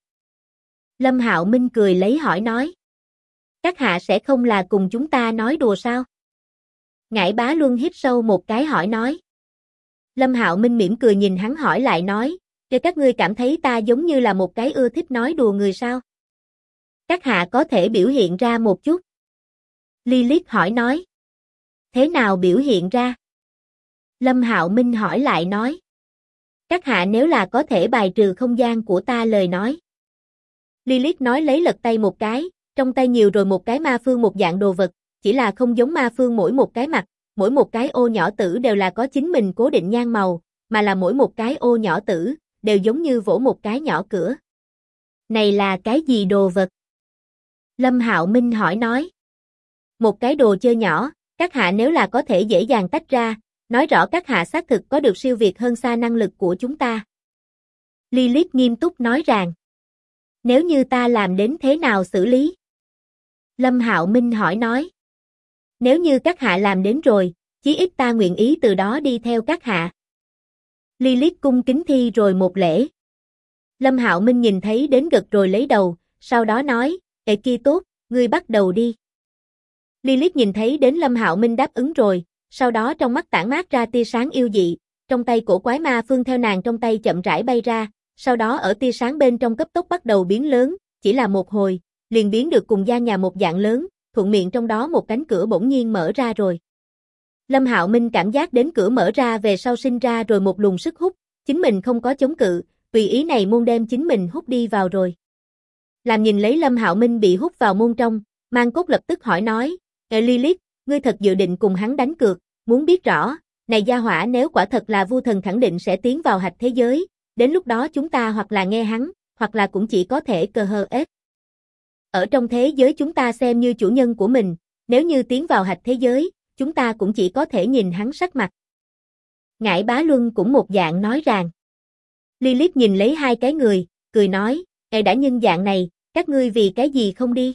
Lâm Hạo Minh cười lấy hỏi nói. Các hạ sẽ không là cùng chúng ta nói đùa sao? Ngải Bá Luân hít sâu một cái hỏi nói. Lâm Hạo Minh mỉm cười nhìn hắn hỏi lại nói, cho các ngươi cảm thấy ta giống như là một cái ưa thích nói đùa người sao? Các hạ có thể biểu hiện ra một chút. Lilith hỏi nói. Thế nào biểu hiện ra? Lâm Hạo Minh hỏi lại nói. Các hạ nếu là có thể bài trừ không gian của ta lời nói. Lilith nói lấy lật tay một cái, trong tay nhiều rồi một cái ma phương một dạng đồ vật, chỉ là không giống ma phương mỗi một cái mặt, mỗi một cái ô nhỏ tử đều là có chính mình cố định nhan màu, mà là mỗi một cái ô nhỏ tử, đều giống như vỗ một cái nhỏ cửa. Này là cái gì đồ vật? Lâm Hạo Minh hỏi nói. Một cái đồ chơi nhỏ, các hạ nếu là có thể dễ dàng tách ra, nói rõ các hạ xác thực có được siêu việt hơn xa năng lực của chúng ta. Lilith nghiêm túc nói rằng. Nếu như ta làm đến thế nào xử lý? Lâm Hạo Minh hỏi nói. Nếu như các hạ làm đến rồi, chí ít ta nguyện ý từ đó đi theo các hạ. Lilith cung kính thi rồi một lễ. Lâm Hạo Minh nhìn thấy đến gật rồi lấy đầu, sau đó nói, "Ê kia tốt, ngươi bắt đầu đi." Lilith nhìn thấy đến Lâm Hạo Minh đáp ứng rồi, sau đó trong mắt tản mát ra tia sáng yêu dị, trong tay cổ quái ma phương theo nàng trong tay chậm rãi bay ra, sau đó ở tia sáng bên trong cấp tốc bắt đầu biến lớn, chỉ là một hồi, liền biến được cùng gian nhà một dạng lớn, thuận miệng trong đó một cánh cửa bỗng nhiên mở ra rồi. Lâm Hạo Minh cảm giác đến cửa mở ra về sau sinh ra rồi một luồng sức hút, chính mình không có chống cự, tùy ý này môn đem chính mình hút đi vào rồi. Làm nhìn lấy Lâm Hạo Minh bị hút vào môn trong, Mang Cốt lập tức hỏi nói, Lilith, ngươi thật dự định cùng hắn đánh cược, muốn biết rõ, này gia hỏa nếu quả thật là vu thần khẳng định sẽ tiến vào hạch thế giới, đến lúc đó chúng ta hoặc là nghe hắn, hoặc là cũng chỉ có thể cờ hờ ết. Ở trong thế giới chúng ta xem như chủ nhân của mình, nếu như tiến vào hạch thế giới, chúng ta cũng chỉ có thể nhìn hắn sắc mặt. Ngải Bá Luân cũng một dạng nói rằng. Lilith nhìn lấy hai cái người, cười nói, đã nhân dạng này, các ngươi vì cái gì không đi?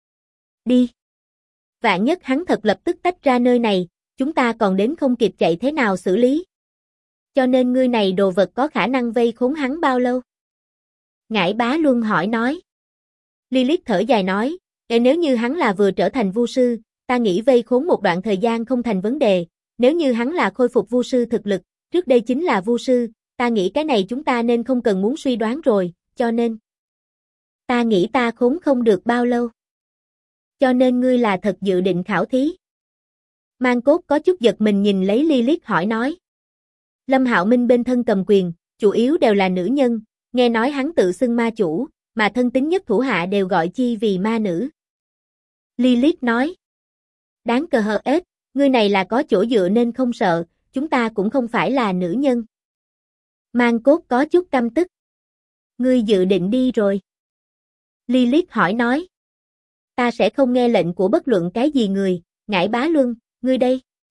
Đi. Vạn nhất hắn thật lập tức tách ra nơi này, chúng ta còn đến không kịp chạy thế nào xử lý. Cho nên ngươi này đồ vật có khả năng vây khốn hắn bao lâu? Ngải Bá Luân hỏi nói. Lilith thở dài nói, nếu như hắn là vừa trở thành vu sư, ta nghĩ vây khốn một đoạn thời gian không thành vấn đề, nếu như hắn là khôi phục vu sư thực lực, trước đây chính là vu sư, ta nghĩ cái này chúng ta nên không cần muốn suy đoán rồi, cho nên ta nghĩ ta khốn không được bao lâu. Cho nên ngươi là thật dự định khảo thí. Mang Cốt có chút giật mình nhìn lấy Lilith hỏi nói. Lâm Hạo Minh bên thân cầm quyền, chủ yếu đều là nữ nhân, nghe nói hắn tự xưng ma chủ, mà thân tín nhất thủ hạ đều gọi chi vì ma nữ. Lilith nói. Đáng cờ hờ ết, ngươi này là có chỗ dựa nên không sợ, chúng ta cũng không phải là nữ nhân. Mang Cốt có chút căm tức. Ngươi dự định đi rồi. Lilith hỏi nói. Ta sẽ không nghe lệnh của bất luận cái gì người, Ngải Bá Luân, ngươi đây.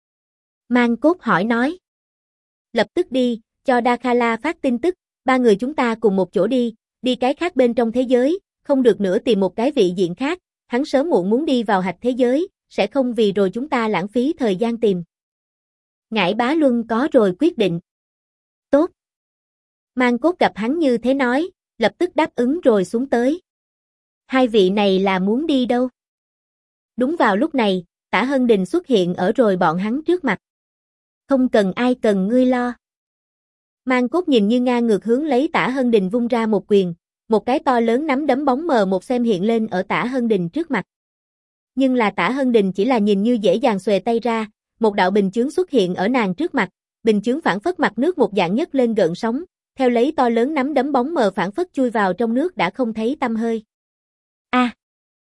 Mang Cốt hỏi nói. Lập tức đi, cho Dakhala phát tin tức, ba người chúng ta cùng một chỗ đi cái khác bên trong thế giới, không được nữa tìm một cái vị diện khác, hắn sớm muộn muốn đi vào hạch thế giới, sẽ không vì rồi chúng ta lãng phí thời gian tìm. Ngải Bá Luân có rồi quyết định. Tốt. Mang Cốt gặp hắn như thế nói, lập tức đáp ứng rồi xuống tới. Hai vị này là muốn đi đâu? Đúng vào lúc này, Tả Hân Đình xuất hiện ở rồi bọn hắn trước mặt. Không cần ai cần ngươi lo. Mang Cốt nhìn như ngang ngược hướng lấy Tả Hân Đình vung ra một quyền, một cái to lớn nắm đấm bóng mờ một xem hiện lên ở Tả Hân Đình trước mặt. Nhưng là Tả Hân Đình chỉ là nhìn như dễ dàng xuề tay ra, một đạo bình chướng xuất hiện ở nàng trước mặt, bình chướng phảng phất mặt nước một dạng nhấc lên gợn sóng, theo lấy to lớn nắm đấm bóng mờ phảng phất chui vào trong nước đã không thấy tăm hơi. A,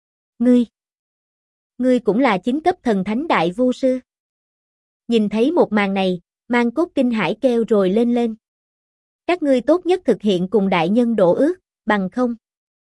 ngươi cũng là chính cấp thần thánh đại vu sư. Nhìn thấy một màn này, Mang Cốt kinh hãi kêu rồi lên. Các ngươi tốt nhất thực hiện cùng đại nhân đổ ước, bằng không.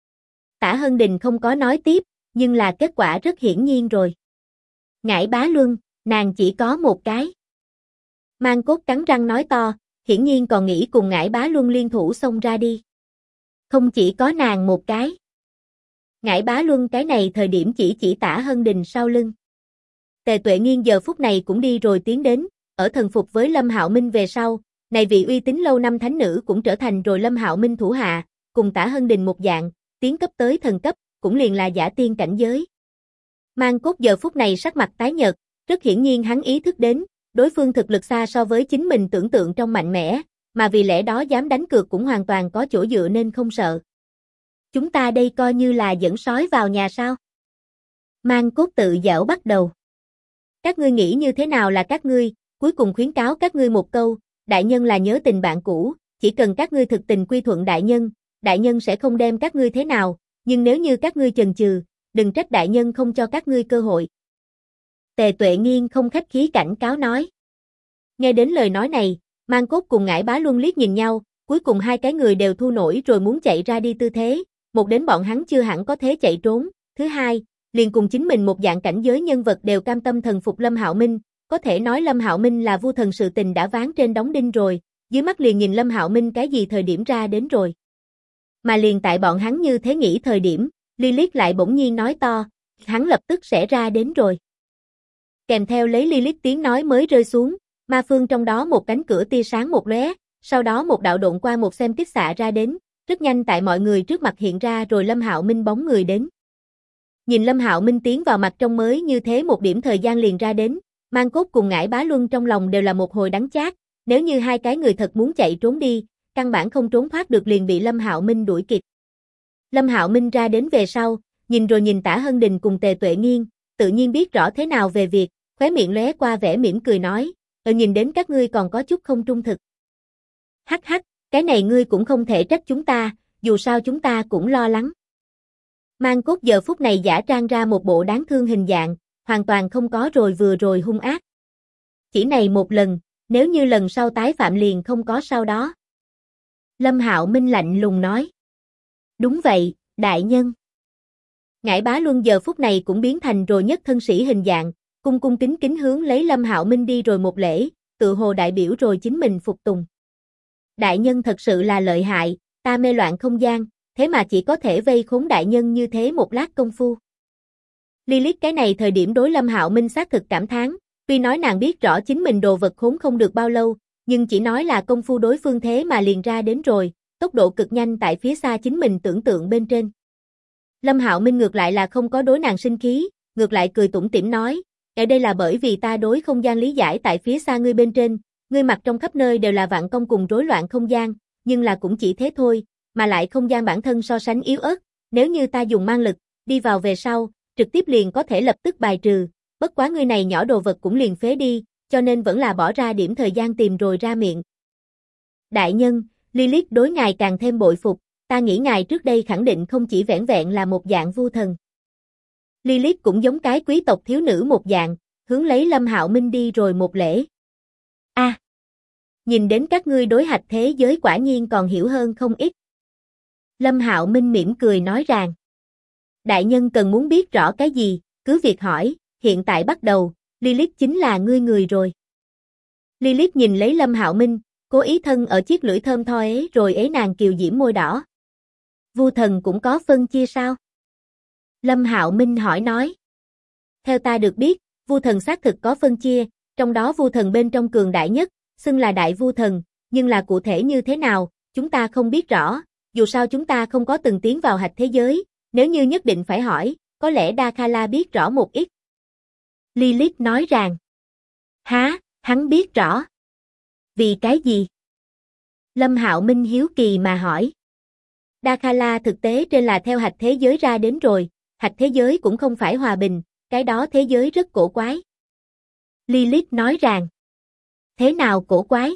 Tả Hân Đình không có nói tiếp, nhưng là kết quả rất hiển nhiên rồi. Ngải Bá Luân, nàng chỉ có một cái. Mang Cốt cắn răng nói to, hiển nhiên còn nghĩ cùng Ngải Bá Luân liên thủ xông ra đi. Không chỉ có nàng một cái. Ngải Bá Luân cái này thời điểm chỉ Tả Hân Đình sau lưng. Tề Tuệ Nghiên giờ phút này cũng đi rồi tiến đến, ở thần phục với Lâm Hạo Minh về sau, này vị uy tín lâu năm thánh nữ cũng trở thành rồi Lâm Hạo Minh thủ hạ, cùng Tả Hân Đình một dạng, tiến cấp tới thần cấp, cũng liền là giả tiên cảnh giới. Mang Cốt giờ phút này sắc mặt tái nhợt, rất hiển nhiên hắn ý thức đến, đối phương thực lực xa so với chính mình tưởng tượng trong mạnh mẽ, mà vì lẽ đó dám đánh cược cũng hoàn toàn có chỗ dựa nên không sợ. Chúng ta đây coi như là dẫn sói vào nhà sao? Mang Cốt tự giễu bắt đầu. Các ngươi nghĩ như thế nào là các ngươi, cuối cùng khuyến cáo các ngươi một câu, đại nhân là nhớ tình bạn cũ, chỉ cần các ngươi thực tình quy thuận đại nhân sẽ không đem các ngươi thế nào, nhưng nếu như các ngươi chần chừ, đừng trách đại nhân không cho các ngươi cơ hội. Tề Tuệ Nghiên không khách khí cảnh cáo nói. Nghe đến lời nói này, Mang Cốt cùng Ngải Bá Luân liếc nhìn nhau, cuối cùng hai cái người đều thu nổi rồi muốn chạy ra đi tư thế, một đến bọn hắn chưa hẳn có thế chạy trốn, thứ hai, liền cùng chính mình một dạng cảnh giới nhân vật đều cam tâm thần phục Lâm Hạo Minh, có thể nói Lâm Hạo Minh là vu thần sự tình đã ván trên đóng đinh rồi, dưới mắt liền nhìn Lâm Hạo Minh cái gì thời điểm ra đến rồi. Mà liền tại bọn hắn như thế nghĩ thời điểm, Lilith lại bỗng nhiên nói to, hắn lập tức sẽ ra đến rồi. Kèm theo lấy Lilith tiếng nói mới rơi xuống, ma phương trong đó một cánh cửa tia sáng một lóe, sau đó một đạo độn qua một xem kích xạ ra đến, rất nhanh tại mọi người trước mặt hiện ra rồi Lâm Hạo Minh bóng người đến. Nhìn Lâm Hạo Minh tiến vào mặt trong mới như thế một điểm thời gian liền ra đến, Mang Cốt cùng Ngải Bá Luân trong lòng đều là một hồi đắng chát, nếu như hai cái người thật muốn chạy trốn đi, căn bản không trốn thoát được liền bị Lâm Hạo Minh đuổi kịp. Lâm Hạo Minh ra đến về sau, nhìn rồi nhìn Tả Hân Đình cùng Tề Tuệ Nghiên, tự nhiên biết rõ thế nào về việc, khóe miệng lóe qua vẻ mỉm cười nói, nhìn đến các ngươi còn có chút không trung thực. Hắc hắc, cái này ngươi cũng không thể trách chúng ta, dù sao chúng ta cũng lo lắng. Mang Cốt giờ phút này giả trang ra một bộ đáng thương hình dạng, hoàn toàn không có rồi vừa rồi hung ác. Chỉ này một lần, nếu như lần sau tái phạm liền không có sau đó. Lâm Hạo Minh lạnh lùng nói. Đúng vậy, đại nhân. Ngải Bá Luân giờ phút này cũng biến thành rồi nhất thân sĩ hình dạng, cung cung kính kính hướng lấy Lâm Hạo Minh đi rồi một lễ, tự hồ đại biểu rồi chính mình phục tùng. Đại nhân thật sự là lợi hại, ta mê loạn không gian, thế mà chỉ có thể vây khốn đại nhân như thế một lát công phu. Lilith cái này thời điểm đối Lâm Hạo Minh xác thực cảm thán, tuy nói nàng biết rõ chính mình đồ vật khốn không được bao lâu, nhưng chỉ nói là công phu đối phương thế mà liền ra đến rồi, tốc độ cực nhanh tại phía xa chính mình tưởng tượng bên trên. Lâm Hạo Minh ngược lại là không có đối nàng sinh khí, ngược lại cười tủm tỉm nói, ở đây là bởi vì ta đối không gian lý giải tại phía xa ngươi bên trên, ngươi mặt trong khắp nơi đều là vạn công cùng rối loạn không gian, nhưng là cũng chỉ thế thôi, mà lại không gian bản thân so sánh yếu ớt, nếu như ta dùng mang lực, đi vào về sau, trực tiếp liền có thể lập tức bài trừ, bất quá ngươi này nhỏ đồ vật cũng liền phế đi, cho nên vẫn là bỏ ra điểm thời gian tìm rồi ra miệng. Đại nhân, Lilith đối ngài càng thêm bội phục, ta nghĩ ngài trước đây khẳng định không chỉ vẻn vẹn là một dạng vu thần. Lilith cũng giống cái quý tộc thiếu nữ một dạng, hướng lấy Lâm Hạo Minh đi rồi một lễ. A, nhìn đến các ngươi đối hạch thế giới quả nhiên còn hiểu hơn không ít. Lâm Hạo Minh mỉm cười nói rằng, đại nhân cần muốn biết rõ cái gì, cứ việc hỏi, hiện tại bắt đầu, Lilith chính là ngươi người rồi. Lilith nhìn lấy Lâm Hạo Minh, cố ý thân ở chiếc lưỡi thơm tho ấy rồi ế nàng kiều diễm môi đỏ. Vu thần cũng có phân chia sao? Lâm Hạo Minh hỏi nói. Theo ta được biết, vu thần xác thực có phân chia, trong đó vu thần bên trong cường đại nhất, xưng là đại vu thần, nhưng là cụ thể như thế nào, chúng ta không biết rõ, dù sao chúng ta không có từng tiến vào hạch thế giới, nếu như nhất định phải hỏi, có lẽ Dakala biết rõ một ít. Lilith nói rằng, há, hắn biết rõ. Vì cái gì? Lâm Hạo Minh hiếu kỳ mà hỏi. Dakala thực tế trên là theo hạch thế giới ra đến rồi, hạch thế giới cũng không phải hòa bình, cái đó thế giới rất cổ quái. Lilith nói rằng. Thế nào cổ quái?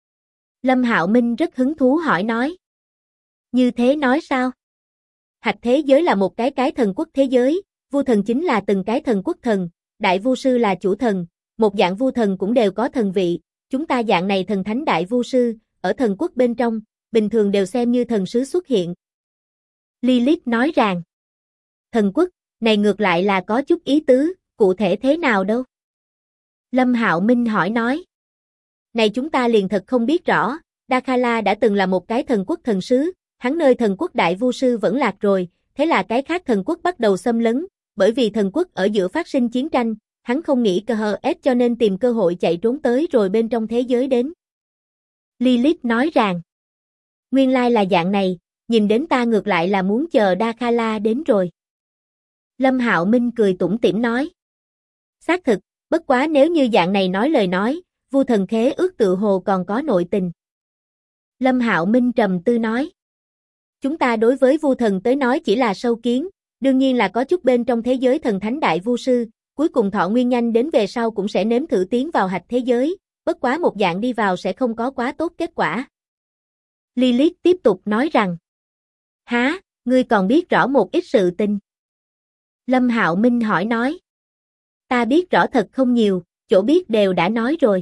Lâm Hạo Minh rất hứng thú hỏi nói. Như thế nói sao? Hạch thế giới là một cái thần quốc thế giới, vu thần chính là từng cái thần quốc thần, đại vu sư là chủ thần, một dạng vu thần cũng đều có thần vị, chúng ta dạng này thần thánh đại vu sư, ở thần quốc bên trong, bình thường đều xem như thần sứ xuất hiện. Lilith nói rằng. Thần quốc, này ngược lại là có chút ý tứ, cụ thể thế nào đâu? Lâm Hạo Minh hỏi nói. Này chúng ta liền thật không biết rõ, Dakala đã từng là một cái thần quốc thần sứ, hắn nơi thần quốc đại vu sư vẫn lạc rồi, thế là cái khác thần quốc bắt đầu xâm lấn, bởi vì thần quốc ở giữa phát sinh chiến tranh, hắn không nghĩ cơ hờ ép cho nên tìm cơ hội chạy trốn tới rồi bên trong thế giới đến. Lilith nói rằng. Nguyên lai là dạng này, nhìn đến ta ngược lại là muốn chờ Dakala đến rồi. Lâm Hạo Minh cười tủm tỉm nói. Xác thực, bất quá nếu như dạng này nói lời nói, vu thần khế ước tự hồ còn có nội tình. Lâm Hạo Minh trầm tư nói. Chúng ta đối với vu thần tới nói chỉ là sâu kiến, đương nhiên là có chút bên trong thế giới thần thánh đại vu sư, cuối cùng thọ nguyên nhanh đến về sau cũng sẽ nếm thử tiến vào hạch thế giới, bất quá một dạng đi vào sẽ không có quá tốt kết quả. Lilith tiếp tục nói rằng. Hả, ngươi còn biết rõ một ít sự tình. Lâm Hạo Minh hỏi nói. Ta biết rõ thật không nhiều, chỗ biết đều đã nói rồi.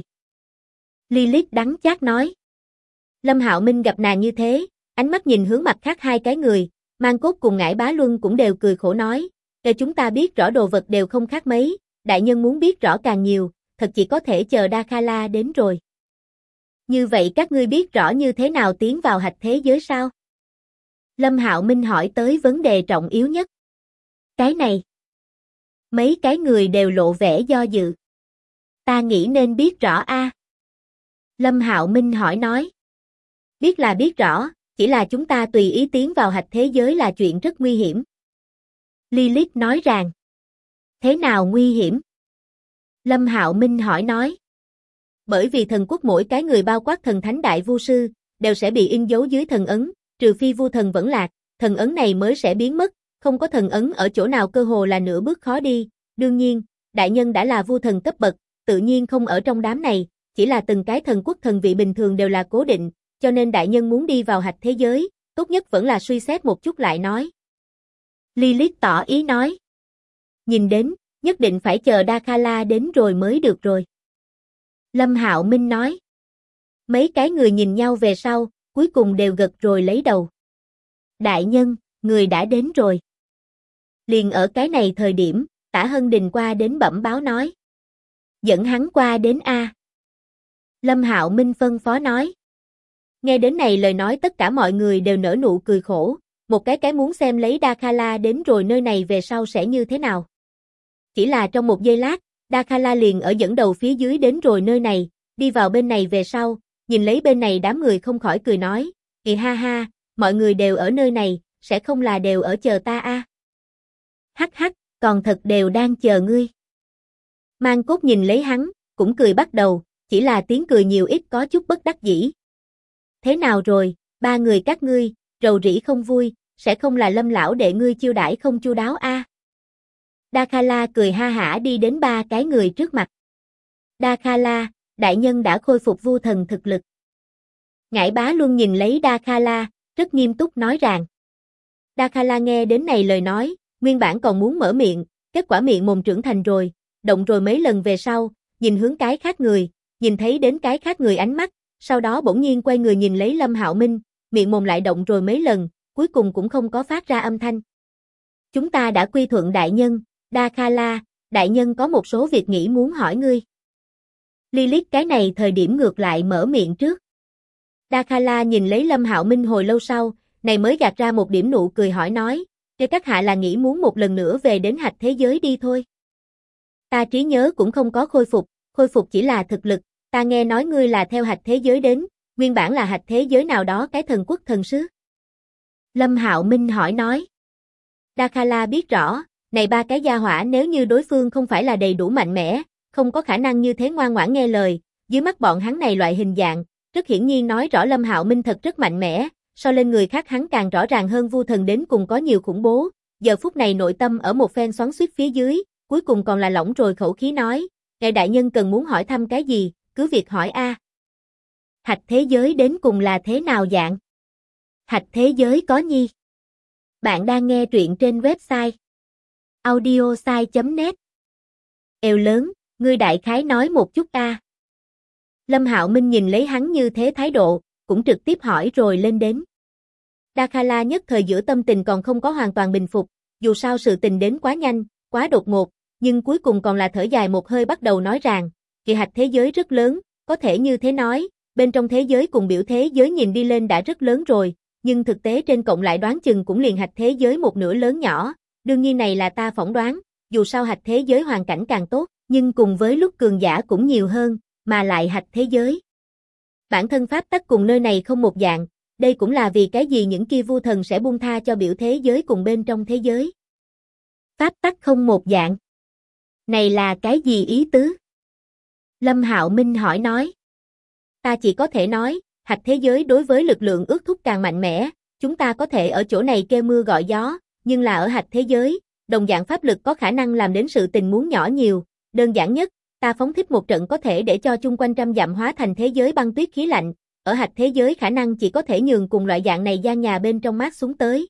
Lilith đắng chát nói. Lâm Hạo Minh gặp nàng như thế, ánh mắt nhìn hướng mặt khác hai cái người, Mang Cốt cùng Ngải Bá Luân cũng đều cười khổ nói, để chúng ta biết rõ đồ vật đều không khác mấy, đại nhân muốn biết rõ càng nhiều, thật chỉ có thể chờ Dakala đến rồi. Như vậy các ngươi biết rõ như thế nào tiến vào hạch thế giới sao? Lâm Hạo Minh hỏi tới vấn đề trọng yếu nhất. Cái này. Mấy cái người đều lộ vẻ do dự. Ta nghĩ nên biết rõ a. Lâm Hạo Minh hỏi nói. Biết là biết rõ, chỉ là chúng ta tùy ý tiến vào hạch thế giới là chuyện rất nguy hiểm. Lilith nói rằng. Thế nào nguy hiểm? Lâm Hạo Minh hỏi nói. Bởi vì thần quốc mỗi cái người bao quát thần thánh đại vu sư, đều sẽ bị in dấu dưới thần ấn, trừ phi vu thần vẫn lạc, thần ấn này mới sẽ biến mất, không có thần ấn ở chỗ nào cơ hồ là nửa bước khó đi, đương nhiên, đại nhân đã là vu thần cấp bậc, tự nhiên không ở trong đám này, chỉ là từng cái thần quốc thần vị bình thường đều là cố định, cho nên đại nhân muốn đi vào hạch thế giới, tốt nhất vẫn là suy xét một chút lại nói. Lilith tỏ ý nói. Nhìn đến, nhất định phải chờ Dakala đến rồi mới được rồi. Lâm Hạo Minh nói. Mấy cái người nhìn nhau về sau, cuối cùng đều gật rồi lấy đầu. Đại nhân, người đã đến rồi. Liền ở cái này thời điểm, Tả Hân Đình qua đến bẩm báo nói. Dẫn hắn qua đến A. Lâm Hạo Minh phân phó nói. Nghe đến này lời nói tất cả mọi người đều nở nụ cười khổ, một cái muốn xem lấy Dakala đến rồi nơi này về sau sẽ như thế nào. Chỉ là trong một giây lát, Dakala liền ở dẫn đầu phía dưới đến rồi nơi này, đi vào bên này về sau, nhìn lấy bên này đám người không khỏi cười nói, kì ha ha, mọi người đều ở nơi này, sẽ không là đều ở chờ ta a? Hắc hắc, còn thật đều đang chờ ngươi. Mang Cốt nhìn lấy hắn, cũng cười bắt đầu, chỉ là tiếng cười nhiều ít có chút bất đắc dĩ. Thế nào rồi, ba người các ngươi, rầu rĩ không vui, sẽ không là Lâm lão đệ ngươi chiêu đãi không chu đáo a? Dakala cười ha hả đi đến ba cái người trước mặt. Dakala, đại nhân đã khôi phục vu thần thực lực. Ngải Bá Luân nhìn lấy Dakala, rất nghiêm túc nói rằng. Dakala nghe đến này lời nói, nguyên bản còn muốn mở miệng, kết quả miệng mồm trưởng thành rồi, động rồi mấy lần về sau, nhìn hướng cái khác người, nhìn thấy đến cái khác người ánh mắt, sau đó bỗng nhiên quay người nhìn lấy Lâm Hạo Minh, miệng mồm lại động rồi mấy lần, cuối cùng cũng không có phát ra âm thanh. Chúng ta đã quy thuận đại nhân, Dakala, đại nhân có một số việc nghĩ muốn hỏi ngươi. Lilith cái này thời điểm ngược lại mở miệng trước. Dakala nhìn lấy Lâm Hạo Minh hồi lâu sau, này mới gạt ra một điểm nụ cười hỏi nói, cho các hạ là nghĩ muốn một lần nữa về đến hạch thế giới đi thôi. Ta trí nhớ cũng không có khôi phục chỉ là thực lực, ta nghe nói ngươi là theo hạch thế giới đến, nguyên bản là hạch thế giới nào đó cái thần quốc thần sứ. Lâm Hạo Minh hỏi nói. Dakala biết rõ, này ba cái gia hỏa nếu như đối phương không phải là đầy đủ mạnh mẽ, không có khả năng như thế ngoan ngoãn nghe lời, dưới mắt bọn hắn này loại hình dạng, rất hiển nhiên nói rõ Lâm Hạo Minh thật rất mạnh mẽ, so lên người khác hắn càng rõ ràng hơn Vu Thần đến cùng có nhiều khủng bố, giờ phút này nội tâm ở một phen xoắn xuýt phía dưới, cuối cùng còn là lỏng rồi khẩu khí nói, ngài đại nhân cần muốn hỏi thăm cái gì, cứ việc hỏi a. Hạch thế giới đến cùng là thế nào dạng? Hạch thế giới có nhi. Bạn đang nghe truyện trên website audiosai.net. Eo lớn, ngươi đại khái nói một chút a. Lâm Hạo Minh nhìn lấy hắn như thế thái độ, cũng trực tiếp hỏi rồi lên đến. Dakhala nhất thời giữa tâm tình còn không có hoàn toàn bình phục, dù sao sự tình đến quá nhanh, quá đột ngột, nhưng cuối cùng còn là thở dài một hơi bắt đầu nói rằng, kỳ hạch thế giới rất lớn, có thể như thế nói, bên trong thế giới cùng biểu thế giới nhìn đi lên đã rất lớn rồi, nhưng thực tế trên cộng lại đoán chừng cũng liền hạch thế giới một nửa lớn nhỏ, đương nhiên này là ta phỏng đoán, dù sao hạch thế giới hoàn cảnh càng tốt, nhưng cùng với lúc cường giả cũng nhiều hơn, mà lại hạch thế giới. Bản thân pháp tắc cùng nơi này không một dạng, đây cũng là vì cái gì những kia vu thần sẽ buông tha cho biểu thế giới cùng bên trong thế giới. Pháp tắc không một dạng. Này là cái gì ý tứ? Lâm Hạo Minh hỏi nói. Ta chỉ có thể nói, hạch thế giới đối với lực lượng ước thúc càng mạnh mẽ, chúng ta có thể ở chỗ này kêu mưa gọi gió, nhưng là ở hạch thế giới, đồng dạng pháp lực có khả năng làm đến sự tình muốn nhỏ nhiều, đơn giản nhất, ta phóng thích một trận có thể để cho chung quanh trăm dặm hóa thành thế giới băng tuyết khí lạnh, ở hạch thế giới khả năng chỉ có thể nhường cùng loại dạng này gian nhà bên trong mát xuống tới.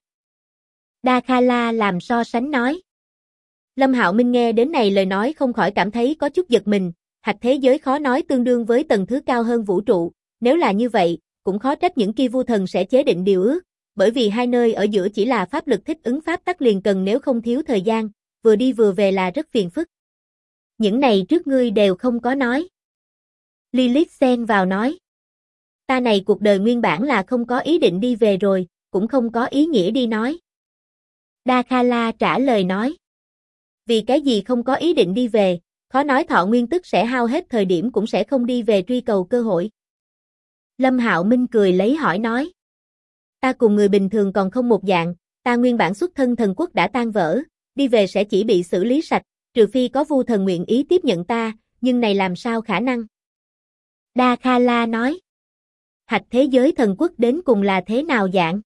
Dakhala làm so sánh nói. Lâm Hạo Minh nghe đến này lời nói không khỏi cảm thấy có chút giật mình, hạch thế giới khó nói tương đương với tầng thứ cao hơn vũ trụ, nếu là như vậy, cũng khó trách những kia vu thần sẽ chế định điều ước, bởi vì hai nơi ở giữa chỉ là pháp lực thích ứng pháp tắc liền cần nếu không thiếu thời gian, vừa đi vừa về là rất phiền phức. Những này trước ngươi đều không có nói. Lilith xen vào nói. Ta này cuộc đời nguyên bản là không có ý định đi về rồi, cũng không có ý nghĩa đi nói. Dakhala trả lời nói. Vì cái gì không có ý định đi về, khó nói thọ nguyên tức sẽ hao hết thời điểm cũng sẽ không đi về truy cầu cơ hội. Lâm Hạo Minh cười lấy hỏi nói. Ta cùng người bình thường còn không một dạng, ta nguyên bản xuất thân thần quốc đã tan vỡ, đi về sẽ chỉ bị xử lý sạch, trừ phi có vu thần nguyện ý tiếp nhận ta, nhưng này làm sao khả năng? Dakhala nói. Hạch thế giới thần quốc đến cùng là thế nào dạng?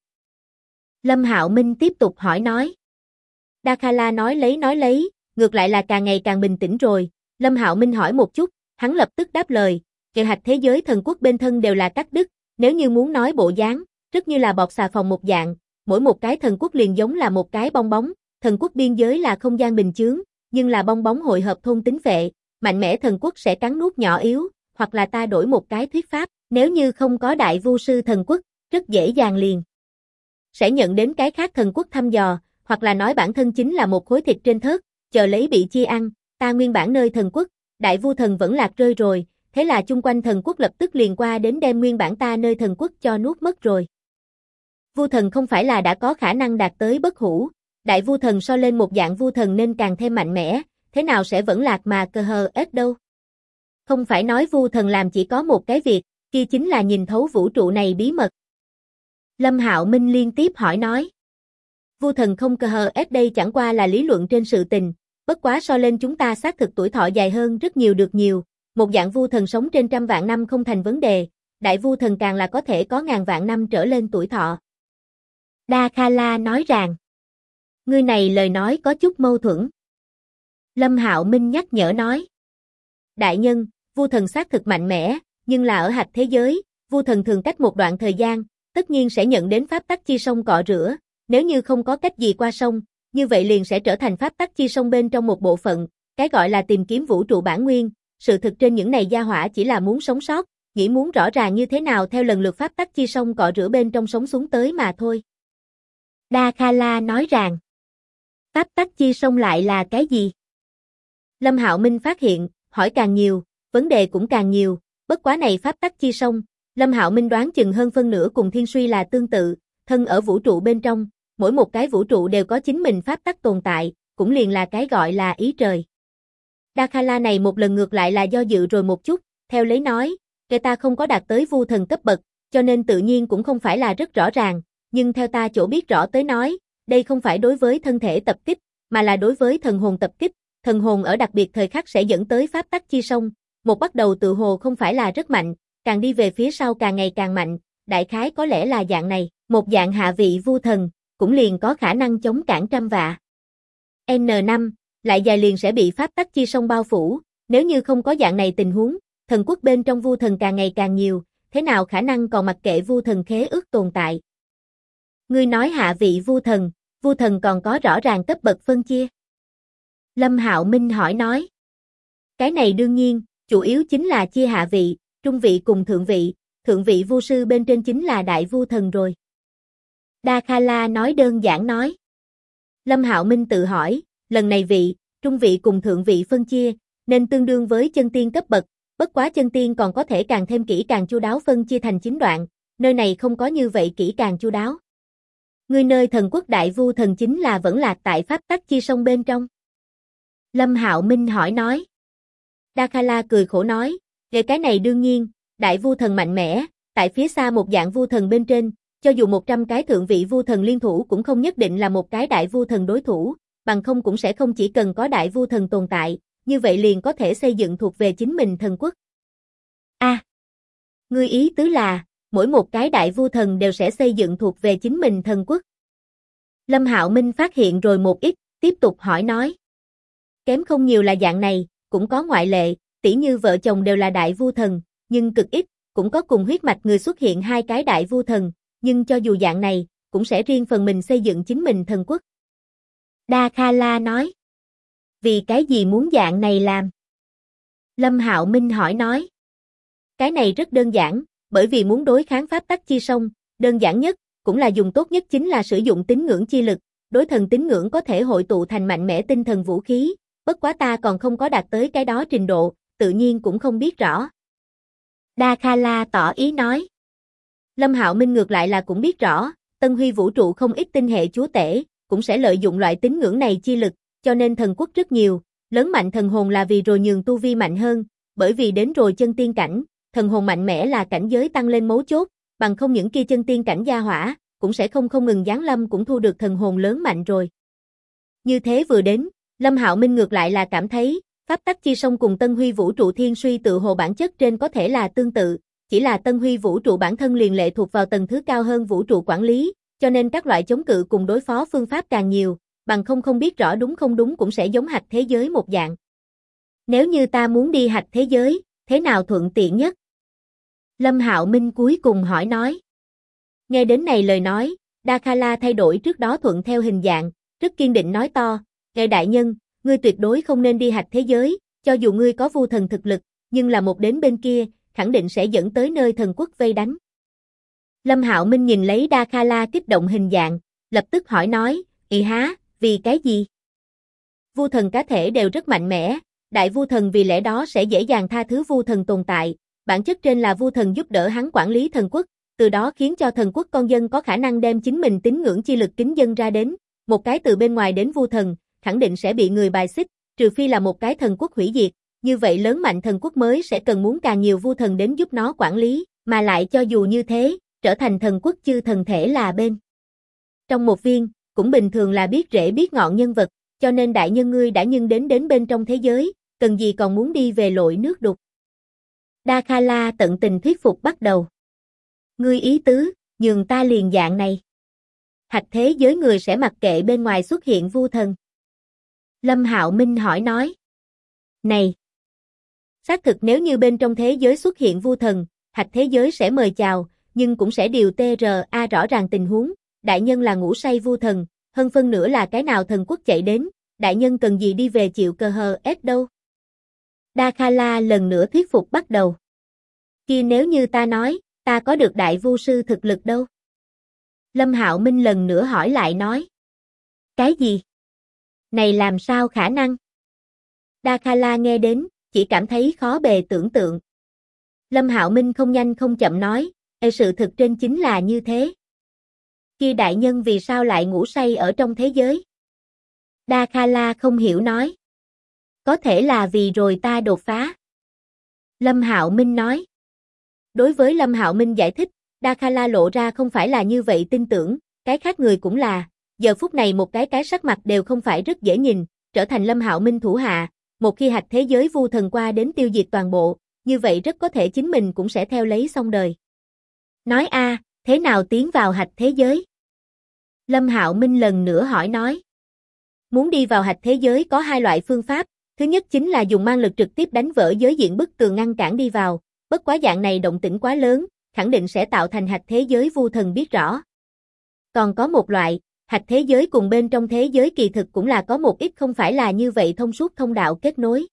Lâm Hạo Minh tiếp tục hỏi nói. Dakhala nói lấy, ngược lại là càng ngày càng bình tĩnh rồi, Lâm Hạo Minh hỏi một chút, hắn lập tức đáp lời, kệ hạch thế giới thần quốc bên thân đều là cắt đứt, nếu như muốn nói bộ dáng, rất như là bọt xà phòng một dạng, mỗi một cái thần quốc liền giống là một cái bong bóng, thần quốc biên giới là không gian bình chướng, nhưng là bong bóng hội hợp thôn tính phệ, mạnh mẽ thần quốc sẽ cắn nuốt nhỏ yếu, hoặc là ta đổi một cái thuyết pháp, nếu như không có đại vu sư thần quốc, rất dễ dàng liền sẽ nhận đến cái khác thần quốc thăm dò, hoặc là nói bản thân chính là một khối thịt trên thớt, chờ lấy bị chia ăn, ta nguyên bản nơi thần quốc, đại vu thần vẫn lạc rơi rồi, thế là chung quanh thần quốc lập tức liền qua đến đem nguyên bản ta nơi thần quốc cho nuốt mất rồi. Vu thần không phải là đã có khả năng đạt tới bất hủ, đại vu thần so lên một dạng vu thần nên càng thêm mạnh mẽ, thế nào sẽ vẫn lạc mà cơ hờ ếch đâu. Không phải nói vu thần làm chỉ có một cái việc, kia chính là nhìn thấu vũ trụ này bí mật. Lâm Hạo Minh liên tiếp hỏi nói. Vu thần không cơ hờ ếch đây chẳng qua là lý luận trên sự tình, bất quá so lên chúng ta xác thực tuổi thọ dài hơn rất nhiều được nhiều, một dạng vu thần sống trên trăm vạn năm không thành vấn đề, đại vu thần càng là có thể có ngàn vạn năm trở lên tuổi thọ. Dakhala nói rằng, ngươi này lời nói có chút mâu thuẫn. Lâm Hạo Minh nhắc nhở nói, đại nhân, vu thần xác thực mạnh mẽ, nhưng là ở hạch thế giới, vu thần thường cách một đoạn thời gian, tất nhiên sẽ nhận đến pháp tắc chi sông cọ rửa, nếu như không có cách gì qua sông, như vậy liền sẽ trở thành pháp tắc chi sông bên trong một bộ phận, cái gọi là tìm kiếm vũ trụ bản nguyên, sự thực trên những này gia hỏa chỉ là muốn sống sót, nghĩ muốn rõ ràng như thế nào theo lần lượt pháp tắc chi sông cọ rửa bên trong sống xuống tới mà thôi. Dakhala nói rằng, pháp tắc chi sông lại là cái gì? Lâm Hạo Minh phát hiện, hỏi càng nhiều, vấn đề cũng càng nhiều, bất quá này pháp tắc chi sông, Lâm Hạo Minh đoán chừng hơn phân nửa cùng thiên suy là tương tự, thân ở vũ trụ bên trong, mỗi một cái vũ trụ đều có chính mình pháp tắc tồn tại, cũng liền là cái gọi là ý trời. Dakhala này một lần ngược lại là do dự rồi một chút, theo lấy nói, kẻ ta không có đạt tới vu thần cấp bậc, cho nên tự nhiên cũng không phải là rất rõ ràng, nhưng theo ta chỗ biết rõ tới nói, đây không phải đối với thân thể tập kích, mà là đối với thần hồn tập kích, thần hồn ở đặc biệt thời khắc sẽ dẫn tới pháp tắc chi sông, một bắt đầu tự hồ không phải là rất mạnh, càng đi về phía sau càng ngày càng mạnh, đại khái có lẽ là dạng này, một dạng hạ vị vu thần, cũng liền có khả năng chống cản trăm vạ. N5, lại dài liền sẽ bị pháp tắc chi sông bao phủ, nếu như không có dạng này tình huống, thần quốc bên trong vu thần càng ngày càng nhiều, thế nào khả năng còn mặc kệ vu thần khế ước tồn tại. Ngươi nói hạ vị vu thần còn có rõ ràng cấp bậc phân chia. Lâm Hạo Minh hỏi nói. Cái này đương nhiên, chủ yếu chính là chia hạ vị, trung vị cùng thượng vị vu sư bên trên chính là đại vu thần rồi. Dakala nói đơn giản nói. Lâm Hạo Minh tự hỏi, lần này vị, trung vị cùng thượng vị phân chia, nên tương đương với chân tiên cấp bậc, bất quá chân tiên còn có thể càng thêm kỹ càng chu đáo phân chia thành 9 đoạn, nơi này không có như vậy kỹ càng chu đáo. Ngươi nơi thần quốc đại vu thần chính là vẫn lạc tại pháp tắc chi sông bên trong. Lâm Hạo Minh hỏi nói. Dakala cười khổ nói, về cái này đương nhiên, đại vu thần mạnh mẽ, tại phía xa một dạng vu thần bên trên, cho dù 100 cái thượng vị vu thần liên thủ cũng không nhất định là một cái đại vu thần đối thủ, bằng không cũng sẽ không chỉ cần có đại vu thần tồn tại, như vậy liền có thể xây dựng thuộc về chính mình thần quốc. Ngươi ý tứ là, mỗi một cái đại vu thần đều sẽ xây dựng thuộc về chính mình thần quốc. Lâm Hạo Minh phát hiện rồi một ít, tiếp tục hỏi nói. Kém không nhiều là dạng này, cũng có ngoại lệ, tỉ như vợ chồng đều là đại vu thần, nhưng cực ít, cũng có cùng huyết mạch người xuất hiện 2 cái đại vu thần, nhưng cho dù dạng này, cũng sẽ riêng phần mình xây dựng chính mình thần quốc. Dakala nói. Vì cái gì muốn dạng này làm? Lâm Hạo Minh hỏi nói. Cái này rất đơn giản, bởi vì muốn đối kháng pháp tắc chi sông, đơn giản nhất, cũng là dùng tốt nhất chính là sử dụng tín ngưỡng chi lực, đối thần tín ngưỡng có thể hội tụ thành mạnh mẽ tinh thần vũ khí, bất quá ta còn không có đạt tới cái đó trình độ, tự nhiên cũng không biết rõ. Dakala tỏ ý nói. Lâm Hạo Minh ngược lại là cũng biết rõ, Tân Huy vũ trụ không ít tinh hệ chúa tể, cũng sẽ lợi dụng loại tín ngưỡng này chi lực, cho nên thần quốc rất nhiều, lớn mạnh thần hồn là vì rồi nhường tu vi mạnh hơn, bởi vì đến rồi chân tiên cảnh, thần hồn mạnh mẽ là cảnh giới tăng lên mấu chốt, bằng không những kia chân tiên cảnh gia hỏa, cũng sẽ không ngừng giáng lâm cũng thu được thần hồn lớn mạnh rồi. Như thế vừa đến, Lâm Hạo Minh ngược lại là cảm thấy, pháp tắc chi sông cùng Tân Huy vũ trụ thiên suy tự hồ bản chất trên có thể là tương tự, chỉ là Tân Huy vũ trụ bản thân liền lệ thuộc vào tầng thứ cao hơn vũ trụ quản lý, cho nên các loại chống cự cùng đối phó phương pháp càng nhiều, bằng không biết rõ đúng không đúng cũng sẽ giống hạch thế giới một dạng. Nếu như ta muốn đi hạch thế giới, thế nào thuận tiện nhất? Lâm Hạo Minh cuối cùng hỏi nói. Nghe đến này lời nói, Dakala thay đổi trước đó thuận theo hình dạng, rất kiên định nói to, ngài đại nhân, ngươi tuyệt đối không nên đi hạch thế giới, cho dù ngươi có vu thần thực lực, nhưng là một đến bên kia, khẳng định sẽ dẫn tới nơi thần quốc vây đánh. Lâm Hạo Minh nhìn lấy Dakala kích động hình dạng, lập tức hỏi nói, vì cái gì? Vu thần cá thể đều rất mạnh mẽ, đại vu thần vì lẽ đó sẽ dễ dàng tha thứ vu thần tồn tại, bản chất trên là vu thần giúp đỡ hắn quản lý thần quốc, từ đó khiến cho thần quốc con dân có khả năng đem chính mình tín ngưỡng chi lực kính dân ra đến, một cái từ bên ngoài đến vu thần, khẳng định sẽ bị người bài xích, trừ phi là một cái thần quốc hủy diệt, như vậy lớn mạnh thần quốc mới sẽ cần muốn càng nhiều vu thần đến giúp nó quản lý, mà lại cho dù như thế, trở thành thần quốc chư thần thể là bên. Trong một viên, cũng bình thường là biết rễ biết ngọn nhân vật, cho nên đại nhân ngươi đã nhân đến bên trong thế giới, cần gì còn muốn đi về lội nước đục. Dakala tận tình thuyết phục bắt đầu. Ngươi ý tứ, nhường ta liền dạng này. Hạch thế giới người sẽ mặc kệ bên ngoài xuất hiện vu thần. Lâm Hạo Minh hỏi nói. Này! Xác thực nếu như bên trong thế giới xuất hiện vu thần, hạch thế giới sẽ mời chào, nhưng cũng sẽ điều TRA rõ ràng tình huống, đại nhân là ngủ say vu thần, hơn phân nữa là cái nào thần quốc chạy đến, đại nhân cần gì đi về chịu cờ hờ ép đâu. Dakala lần nữa thuyết phục bắt đầu. Kia nếu như ta nói, ta có được đại vu sư thực lực đâu? Lâm Hạo Minh lần nữa hỏi lại nói. Cái gì? Này làm sao khả năng? Dakala nghe đến, chỉ cảm thấy khó bề tưởng tượng. Lâm Hạo Minh không nhanh không chậm nói, sự thực trên chính là như thế. Kia đại nhân vì sao lại ngủ say ở trong thế giới? Dakala không hiểu nói. Có thể là vì rồi ta đột phá. Lâm Hạo Minh nói. Đối với Lâm Hạo Minh giải thích, Dakala lộ ra không phải là như vậy tin tưởng, cái khác người cũng là, giờ phút này một cái sắc mặt đều không phải rất dễ nhìn, trở thành Lâm Hạo Minh thủ hạ, một khi hạch thế giới vu thần qua đến tiêu diệt toàn bộ, như vậy rất có thể chính mình cũng sẽ theo lấy xong đời. Nói thế nào tiến vào hạch thế giới? Lâm Hạo Minh lần nữa hỏi nói. Muốn đi vào hạch thế giới có hai loại phương pháp, thứ nhất chính là dùng mang lực trực tiếp đánh vỡ giới diện bức tường ngăn cản đi vào, bất quá dạng này động tĩnh quá lớn, khẳng định sẽ tạo thành hạch thế giới vu thần biết rõ. Còn có một loại, hạch thế giới cùng bên trong thế giới kỳ thực cũng là có một ít không phải là như vậy thông suốt thông đạo kết nối.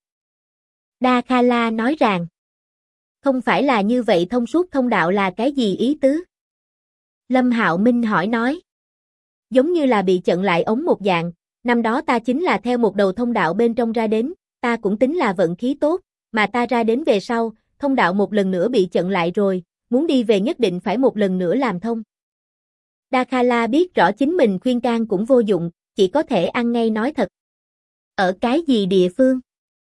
Dakala nói rằng, không phải là như vậy thông suốt thông đạo là cái gì ý tứ? Lâm Hạo Minh hỏi nói. Giống như là bị chặn lại ống một dạng, năm đó ta chính là theo một đầu thông đạo bên trong ra đến, ta cũng tính là vận khí tốt, mà ta ra đến về sau, thông đạo một lần nữa bị chặn lại rồi, muốn đi về nhất định phải một lần nữa làm thông. Dakala biết rõ chính mình khuyên can cũng vô dụng, chỉ có thể ăn ngay nói thật. Ở cái gì địa phương?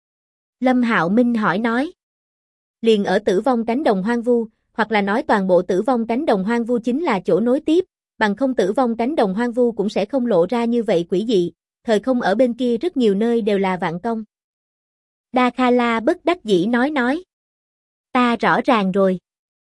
Lâm Hạo Minh hỏi nói. Liền ở tử vong cánh đồng hoang vu, hoặc là nói toàn bộ tử vong cánh đồng hoang vu chính là chỗ nối tiếp, bằng không tử vong cánh đồng hoang vu cũng sẽ không lộ ra như vậy quỷ dị, thời không ở bên kia rất nhiều nơi đều là vạn công. Dakala bất đắc dĩ nói. Ta rõ ràng rồi.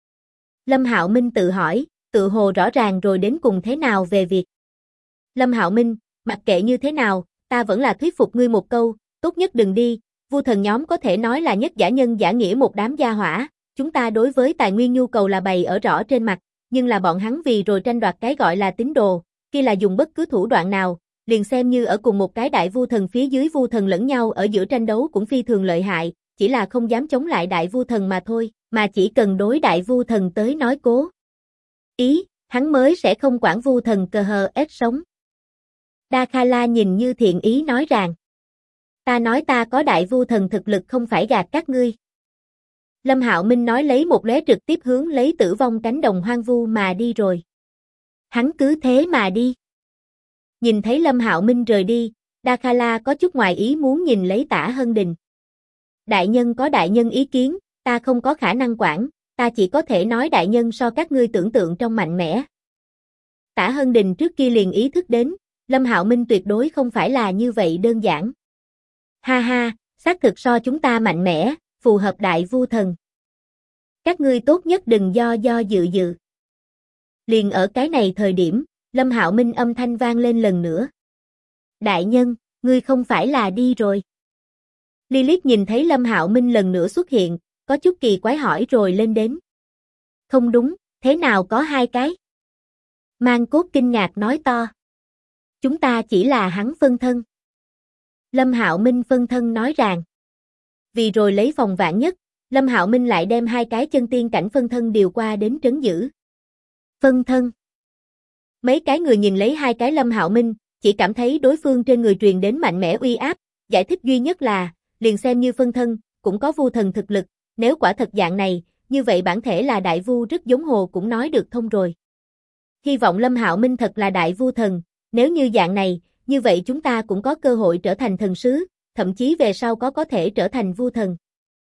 Lâm Hạo Minh tự hỏi, tự hồ rõ ràng rồi đến cùng thế nào về việc. Lâm Hạo Minh, mặc kệ như thế nào, ta vẫn là thuyết phục ngươi một câu, tốt nhất đừng đi, vu thần nhóm có thể nói là nhất giả nhân giả nghĩa một đám gia hỏa, chúng ta đối với tài nguyên nhu cầu là bày ở rõ trên mặt, nhưng là bọn hắn vì rồi tranh đoạt cái gọi là tín đồ, kia là dùng bất cứ thủ đoạn nào, liền xem như ở cùng một cái đại vu thần phía dưới vu thần lẫn nhau ở giữa tranh đấu cũng phi thường lợi hại, chỉ là không dám chống lại đại vu thần mà thôi, mà chỉ cần đối đại vu thần tới nói cố ý, hắn mới sẽ không quản vu thần cờ hờ ết sống. Dakala nhìn như thiện ý nói rằng, ta nói ta có đại vu thần thực lực không phải gạt các ngươi. Lâm Hạo Minh nói lấy một lóe trực tiếp hướng lấy tử vong cánh đồng hoang vu mà đi rồi. Hắn cứ thế mà đi. Nhìn thấy Lâm Hạo Minh rời đi, Dakala có chút ngoài ý muốn nhìn lấy Tả Hân Đình. Đại nhân có đại nhân ý kiến, ta không có khả năng quản, ta chỉ có thể nói đại nhân so các ngươi tưởng tượng trong mạnh mẽ. Tả Hân Đình trước kia liền ý thức đến, Lâm Hạo Minh tuyệt đối không phải là như vậy đơn giản. Ha ha, xác thực so chúng ta mạnh mẽ, phù hợp đại vu thần. Các ngươi tốt nhất đừng do dự. Liền ở cái này thời điểm, Lâm Hạo Minh âm thanh vang lên lần nữa. Đại nhân, ngươi không phải là đi rồi. Lilith nhìn thấy Lâm Hạo Minh lần nữa xuất hiện, có chút kỳ quái hỏi rồi lên đến. Không đúng, thế nào có hai cái? Mang Cốt kinh ngạc nói to. Chúng ta chỉ là hắn phân thân. Lâm Hạo Minh phân thân nói rằng. Vì rồi lấy phòng vạn nhất, Lâm Hạo Minh lại đem hai cái chân tiên cảnh phân thân điều qua đến trấn giữ. Phân thân. Mấy cái người nhìn lấy hai cái Lâm Hạo Minh, chỉ cảm thấy đối phương trên người truyền đến mạnh mẽ uy áp, giải thích duy nhất là, liền xem như phân thân, cũng có vu thần thực lực, nếu quả thật dạng này, như vậy bản thể là đại vu rất giống hồ cũng nói được thông rồi. Hy vọng Lâm Hạo Minh thật là đại vu thần, nếu như dạng này, như vậy chúng ta cũng có cơ hội trở thành thần sứ, thậm chí về sau có thể trở thành vu thần.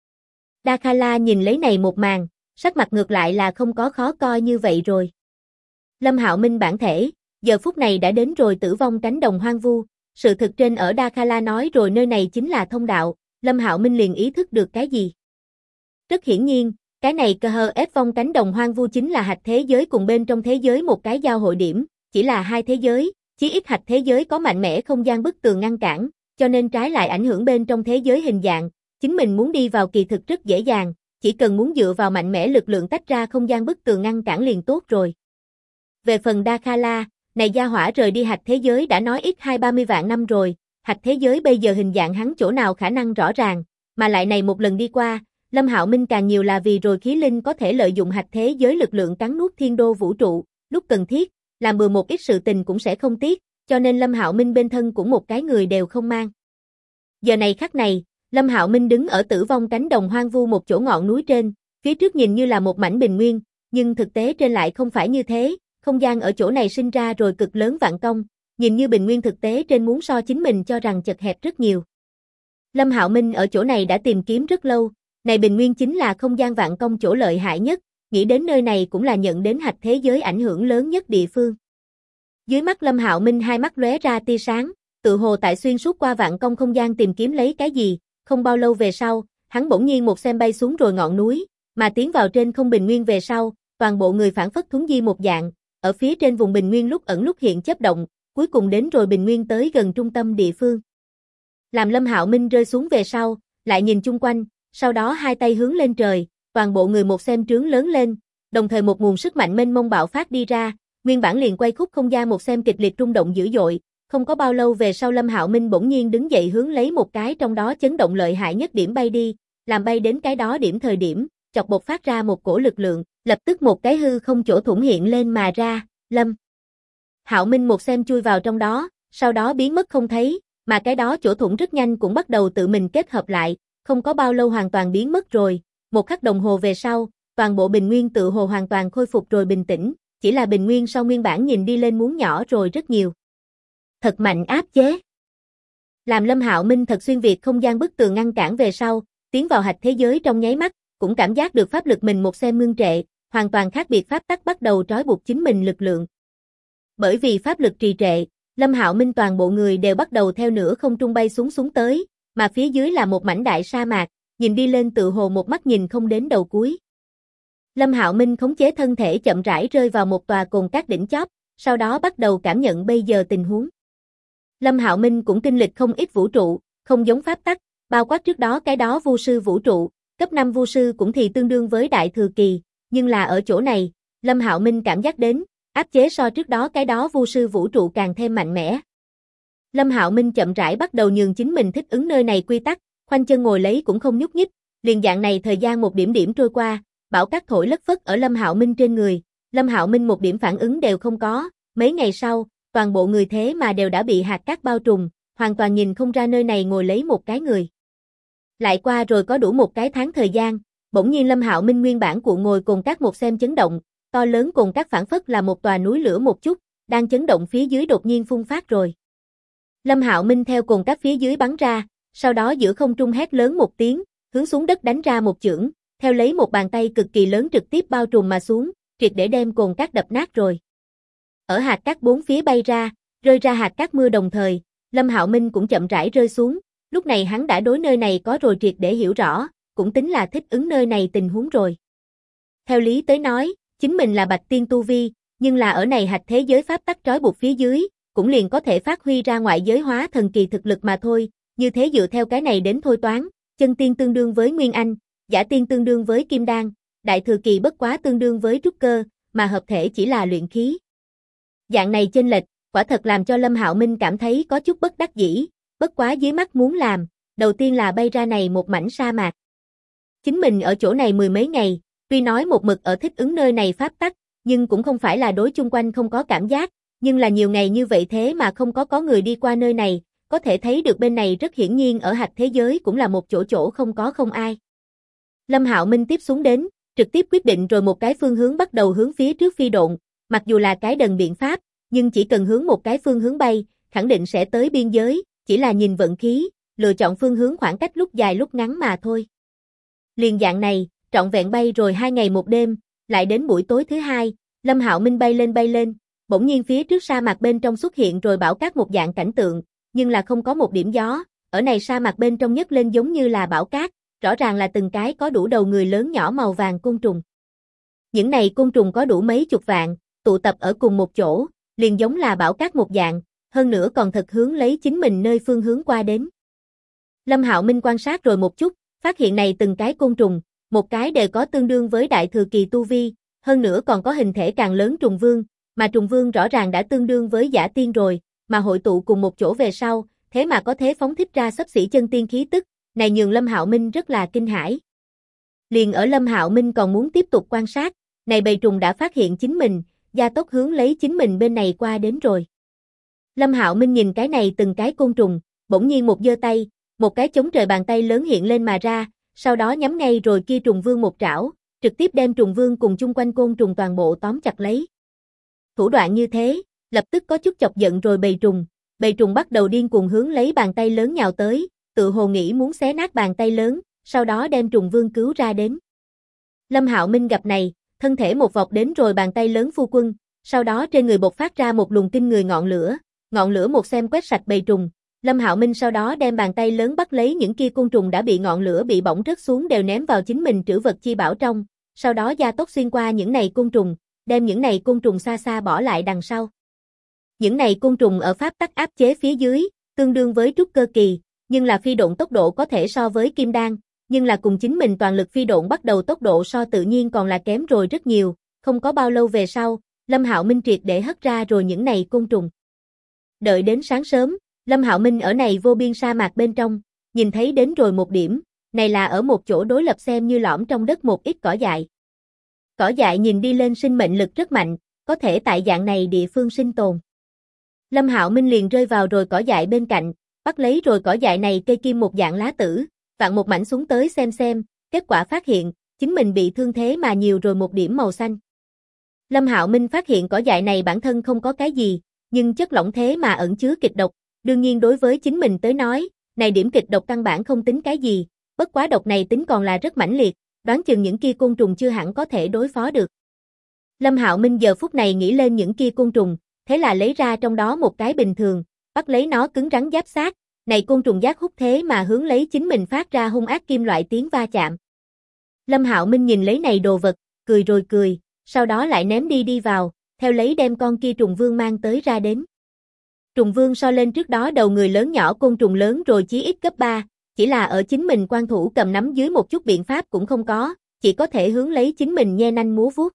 Dakala nhìn lấy này một màn, sắc mặt ngược lại là không có khó coi như vậy rồi. Lâm Hạo Minh bản thể, giờ phút này đã đến rồi tử vong cánh đồng hoang vu, sự thực trên ở Dakala nói rồi nơi này chính là thông đạo, Lâm Hạo Minh liền ý thức được cái gì. Rất hiển nhiên, cái này cơ hờ ép vong cánh đồng hoang vu chính là hạch thế giới cùng bên trong thế giới một cái giao hội điểm, chỉ là hai thế giới, chí ít hạch thế giới có mạnh mẽ không gian bức tường ngăn cản, cho nên trái lại ảnh hưởng bên trong thế giới hình dạng, chính mình muốn đi vào kỳ thực rất dễ dàng, chỉ cần muốn dựa vào mạnh mẽ lực lượng tách ra không gian bức tường ngăn cản liền tốt rồi. Về phần Dakala, này gia hỏa rời đi hạch thế giới đã nói ít 20-30 vạn năm rồi, hạch thế giới bây giờ hình dạng hắn chỗ nào khả năng rõ ràng, mà lại này một lần đi qua, Lâm Hạo Minh càng nhiều là vì rồi khí linh có thể lợi dụng hạch thế giới lực lượng cắn nuốt thiên đô vũ trụ, lúc cần thiết, làm bừa một ít sự tình cũng sẽ không tiếc, cho nên Lâm Hạo Minh bên thân cũng một cái người đều không mang. Giờ này khắc này, Lâm Hạo Minh đứng ở tử vong cánh đồng hoang vu một chỗ ngọn núi trên, phía trước nhìn như là một mảnh bình nguyên, nhưng thực tế trên lại không phải như thế, không gian ở chỗ này sinh ra rồi cực lớn vạn công, nhìn như bình nguyên thực tế trên muốn so chính mình cho rằng chật hẹp rất nhiều. Lâm Hạo Minh ở chỗ này đã tìm kiếm rất lâu, này bình nguyên chính là không gian vạn công chỗ lợi hại nhất, nghĩ đến nơi này cũng là nhận đến hạch thế giới ảnh hưởng lớn nhất địa phương. Dưới mắt Lâm Hạo Minh hai mắt lóe ra tia sáng, tự hồ tại xuyên suốt qua vạn công không gian tìm kiếm lấy cái gì, không bao lâu về sau, hắn bỗng nhiên một xem bay xuống rồi ngọn núi, mà tiến vào trên không bình nguyên về sau, toàn bộ người phản phất thuấn di một dạng, ở phía trên vùng bình nguyên lúc ẩn lúc hiện chớp động, cuối cùng đến rồi bình nguyên tới gần trung tâm địa phương. Làm Lâm Hạo Minh rơi xuống về sau, lại nhìn chung quanh, sau đó hai tay hướng lên trời, toàn bộ người một xem trướng lớn lên, đồng thời một nguồn sức mạnh mênh mông bạo phát đi ra, nguyên bản liền quay khúc không gian một xem kịch liệt rung động dữ dội, không có bao lâu về sau Lâm Hạo Minh bỗng nhiên đứng dậy hướng lấy một cái trong đó chấn động lợi hại nhất điểm bay đi, làm bay đến cái đó điểm thời điểm, chọc bộc phát ra một cổ lực lượng, lập tức một cái hư không chỗ thủng hiện lên mà ra, Lâm Hạo Minh một xem chui vào trong đó, sau đó biến mất không thấy, mà cái đó chỗ thủng rất nhanh cũng bắt đầu tự mình kết hợp lại, không có bao lâu hoàn toàn biến mất rồi, một khắc đồng hồ về sau, toàn bộ bình nguyên tự hồ hoàn toàn khôi phục rồi bình tĩnh, chỉ là bình nguyên sau nguyên bản nhìn đi lên muốn nhỏ rồi rất nhiều. Thật mạnh áp chế. Làm Lâm Hạo Minh thật xuyên việt không gian bức tường ngăn cản về sau, tiến vào hạch thế giới trong nháy mắt, cũng cảm giác được pháp lực mình một xem ngưng trệ, hoàn toàn khác biệt pháp tắc bắt đầu trói buộc chính mình lực lượng. Bởi vì pháp lực trì trệ, Lâm Hạo Minh toàn bộ người đều bắt đầu theo nửa không trung bay xuống tới, mà phía dưới là một mảnh đại sa mạc, nhìn đi lên tự hồ một mắt nhìn không đến đầu cuối. Lâm Hạo Minh khống chế thân thể chậm rãi rơi vào một tòa cồn cát đỉnh chóp, sau đó bắt đầu cảm nhận bây giờ tình huống. Lâm Hạo Minh cũng kinh lịch không ít vũ trụ, không giống pháp tắc, bao quát trước đó cái đó vu sư vũ trụ, cấp 5 vu sư cũng thì tương đương với đại thừa kỳ, nhưng là ở chỗ này, Lâm Hạo Minh cảm giác đến, áp chế so trước đó cái đó vu sư vũ trụ càng thêm mạnh mẽ. Lâm Hạo Minh chậm rãi bắt đầu nhường chính mình thích ứng nơi này quy tắc, khoanh chân ngồi lấy cũng không nhúc nhích, liền dạng này thời gian một điểm điểm trôi qua, bão cát thổi lất phất ở Lâm Hạo Minh trên người, Lâm Hạo Minh một điểm phản ứng đều không có, mấy ngày sau, toàn bộ người thế mà đều đã bị hạt cát bao trùm, hoàn toàn nhìn không ra nơi này ngồi lấy một cái người. Lại qua rồi có đủ một cái tháng thời gian, bỗng nhiên Lâm Hạo Minh nguyên bản cuộn ngồi cồn cát một xem chấn động, to lớn cồn cát phản phất là một tòa núi lửa một chút, đang chấn động phía dưới đột nhiên phun phát rồi. Lâm Hạo Minh theo cồn cát phía dưới bắn ra, sau đó giữa không trung hét lớn một tiếng, hướng xuống đất đánh ra một chưởng, theo lấy một bàn tay cực kỳ lớn trực tiếp bao trùm mà xuống, triệt để đem cồn cát đập nát rồi. Ở hạt cát bốn phía bay ra, rơi ra hạt cát mưa đồng thời, Lâm Hạo Minh cũng chậm rãi rơi xuống, lúc này hắn đã đối nơi này có rồi triệt để hiểu rõ, cũng tính là thích ứng nơi này tình huống rồi. Theo lý tới nói, chính mình là bạch tiên tu vi, nhưng là ở này hạch thế giới pháp tắc trói buộc phía dưới, cũng liền có thể phát huy ra ngoại giới hóa thần kỳ thực lực mà thôi, như thế dựa theo cái này đến thôi toán, chân tiên tương đương với Nguyên Anh, giả tiên tương đương với Kim Đan, đại thừa kỳ bất quá tương đương với trúc cơ, mà hợp thể chỉ là luyện khí. Dạng này chênh lệch, quả thật làm cho Lâm Hạo Minh cảm thấy có chút bất đắc dĩ, bất quá dưới mắt muốn làm, đầu tiên là bay ra này một mảnh sa mạc. Chính mình ở chỗ này mười mấy ngày, tuy nói một mực ở thích ứng nơi này pháp tắc, nhưng cũng không phải là đối chung quanh không có cảm giác, nhưng là nhiều ngày như vậy thế mà không có người đi qua nơi này, có thể thấy được bên này rất hiển nhiên ở hạch thế giới cũng là một chỗ không ai. Lâm Hạo Minh tiếp xuống đến, trực tiếp quyết định rồi một cái phương hướng bắt đầu hướng phía trước phi độn, mặc dù là cái đần biện pháp, nhưng chỉ cần hướng một cái phương hướng bay, khẳng định sẽ tới biên giới, chỉ là nhìn vận khí, lựa chọn phương hướng khoảng cách lúc dài lúc ngắn mà thôi. Liền dạng này, trọn vẹn bay rồi 2 ngày một đêm, lại đến buổi tối thứ hai, Lâm Hạo Minh bay lên, bỗng nhiên phía trước sa mạc bên trong xuất hiện rồi bão cát một dạng cảnh tượng, nhưng là không có một điểm gió, ở này sa mạc bên trong nhấc lên giống như là bão cát, rõ ràng là từng cái có đủ đầu người lớn nhỏ màu vàng côn trùng. Những này côn trùng có đủ mấy chục vạn, tụ tập ở cùng một chỗ, liền giống là bão cát một dạng, hơn nữa còn thật hướng lấy chính mình nơi phương hướng qua đến. Lâm Hạo Minh quan sát rồi một chút, phát hiện này từng cái côn trùng, một cái đều có tương đương với đại thừa kỳ tu vi, hơn nữa còn có hình thể càng lớn trùng vương, mà trùng vương rõ ràng đã tương đương với giả tiên rồi, mà hội tụ cùng một chỗ về sau, thế mà có thể phóng thích ra xấp xỉ chân tiên khí tức, này nhường Lâm Hạo Minh rất là kinh hãi. Liền ở Lâm Hạo Minh còn muốn tiếp tục quan sát, này bầy trùng đã phát hiện chính mình, gia tốc hướng lấy chính mình bên này qua đến rồi. Lâm Hạo Minh nhìn cái này từng cái côn trùng, bỗng nhiên một giơ tay, một cái chống trời bàn tay lớn hiện lên mà ra, sau đó nhắm ngay rồi kia trùng vương một trảo, trực tiếp đem trùng vương cùng chung quanh côn trùng toàn bộ tóm chặt lấy. Thủ đoạn như thế, lập tức có chút chọc giận rồi bầy trùng bắt đầu điên cuồng hướng lấy bàn tay lớn nhào tới, tự hồ nghĩ muốn xé nát bàn tay lớn, sau đó đem trùng vương cứu ra đến. Lâm Hạo Minh gặp này, thân thể một vọt đến rồi bàn tay lớn phu quân, sau đó trên người bộc phát ra một luồng kinh người ngọn lửa một xem quét sạch bầy trùng, Lâm Hạo Minh sau đó đem bàn tay lớn bắt lấy những kia côn trùng đã bị ngọn lửa bị bỏng rớt xuống đều ném vào chính mình trữ vật chi bảo trong, sau đó gia tốc xuyên qua những này côn trùng, đem những này côn trùng xa xa bỏ lại đằng sau. Những này côn trùng ở pháp tắc áp chế phía dưới, tương đương với trúc cơ kỳ, nhưng là phi độn tốc độ có thể so với kim đan, nhưng là cùng chính mình toàn lực phi độn bắt đầu tốc độ so tự nhiên còn là kém rồi rất nhiều, không có bao lâu về sau, Lâm Hạo Minh triệt để hất ra rồi những này côn trùng. Đợi đến sáng sớm, Lâm Hạo Minh ở này vô biên sa mạc bên trong, nhìn thấy đến rồi một điểm, này là ở một chỗ đối lập xem như lõm trong đất một ít cỏ dại. Cỏ dại nhìn đi lên sinh mệnh lực rất mạnh, có thể tại dạng này địa phương sinh tồn. Lâm Hạo Minh liền rơi vào rồi cỏ dại bên cạnh, bắt lấy rồi cỏ dại này cây kim một dạng lá tử, vặn một mảnh xuống tới xem, kết quả phát hiện, chính mình bị thương thế mà nhiều rồi một điểm màu xanh. Lâm Hạo Minh phát hiện cỏ dại này bản thân không có cái gì, nhưng chất lỏng thế mà ẩn chứa kịch độc, đương nhiên đối với chính mình tới nói, này điểm kịch độc căn bản không tính cái gì, bất quá độc này tính còn là rất mãnh liệt, đoán chừng những kia côn trùng chưa hẳn có thể đối phó được. Lâm Hạo Minh giờ phút này nghĩ lên những kia côn trùng, thế là lấy ra trong đó một cái bình thường, bắt lấy nó cứng rắn giáp sát, này côn trùng giác hút thế mà hướng lấy chính mình phát ra hung ác kim loại tiếng va chạm. Lâm Hạo Minh nhìn lấy này đồ vật, cười rồi cười, sau đó lại ném đi vào, theo lấy đem con kia trùng vương mang tới ra đến. Trùng vương so lên trước đó đầu người lớn nhỏ côn trùng lớn rồi chí ít cấp 3, chỉ là ở chính mình quan thủ cầm nắm dưới một chút biện pháp cũng không có, chỉ có thể hướng lấy chính mình nhe nanh múa vuốt.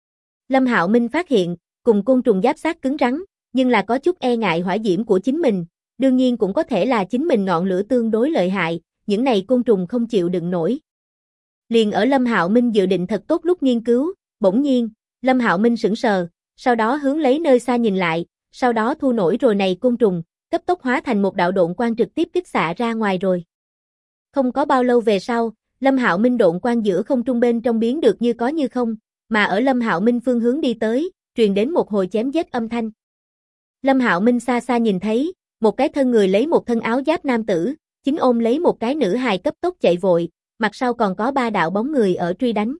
Lâm Hạo Minh phát hiện, cùng côn trùng giáp sát cứng rắn, nhưng là có chút e ngại hỏa diễm của chính mình, đương nhiên cũng có thể là chính mình ngọn lửa tương đối lợi hại, những này côn trùng không chịu đựng nổi. Liền ở Lâm Hạo Minh dự định thật tốt lúc nghiên cứu, bỗng nhiên, Lâm Hạo Minh sững sờ, sau đó hướng lấy nơi xa nhìn lại, sau đó thu nổi rồi này côn trùng, cấp tốc hóa thành một đạo độn quang trực tiếp kích xạ ra ngoài rồi. Không có bao lâu về sau, Lâm Hạo Minh độn quang giữa không trung bên trong biến được như có như không, mà ở Lâm Hạo Minh phương hướng đi tới, truyền đến một hồi chém giết âm thanh. Lâm Hạo Minh xa xa nhìn thấy, một cái thân người lấy một thân áo giáp nam tử, chính ôm lấy một cái nữ hài cấp tốc chạy vội, mặt sau còn có 3 đạo bóng người ở truy đánh.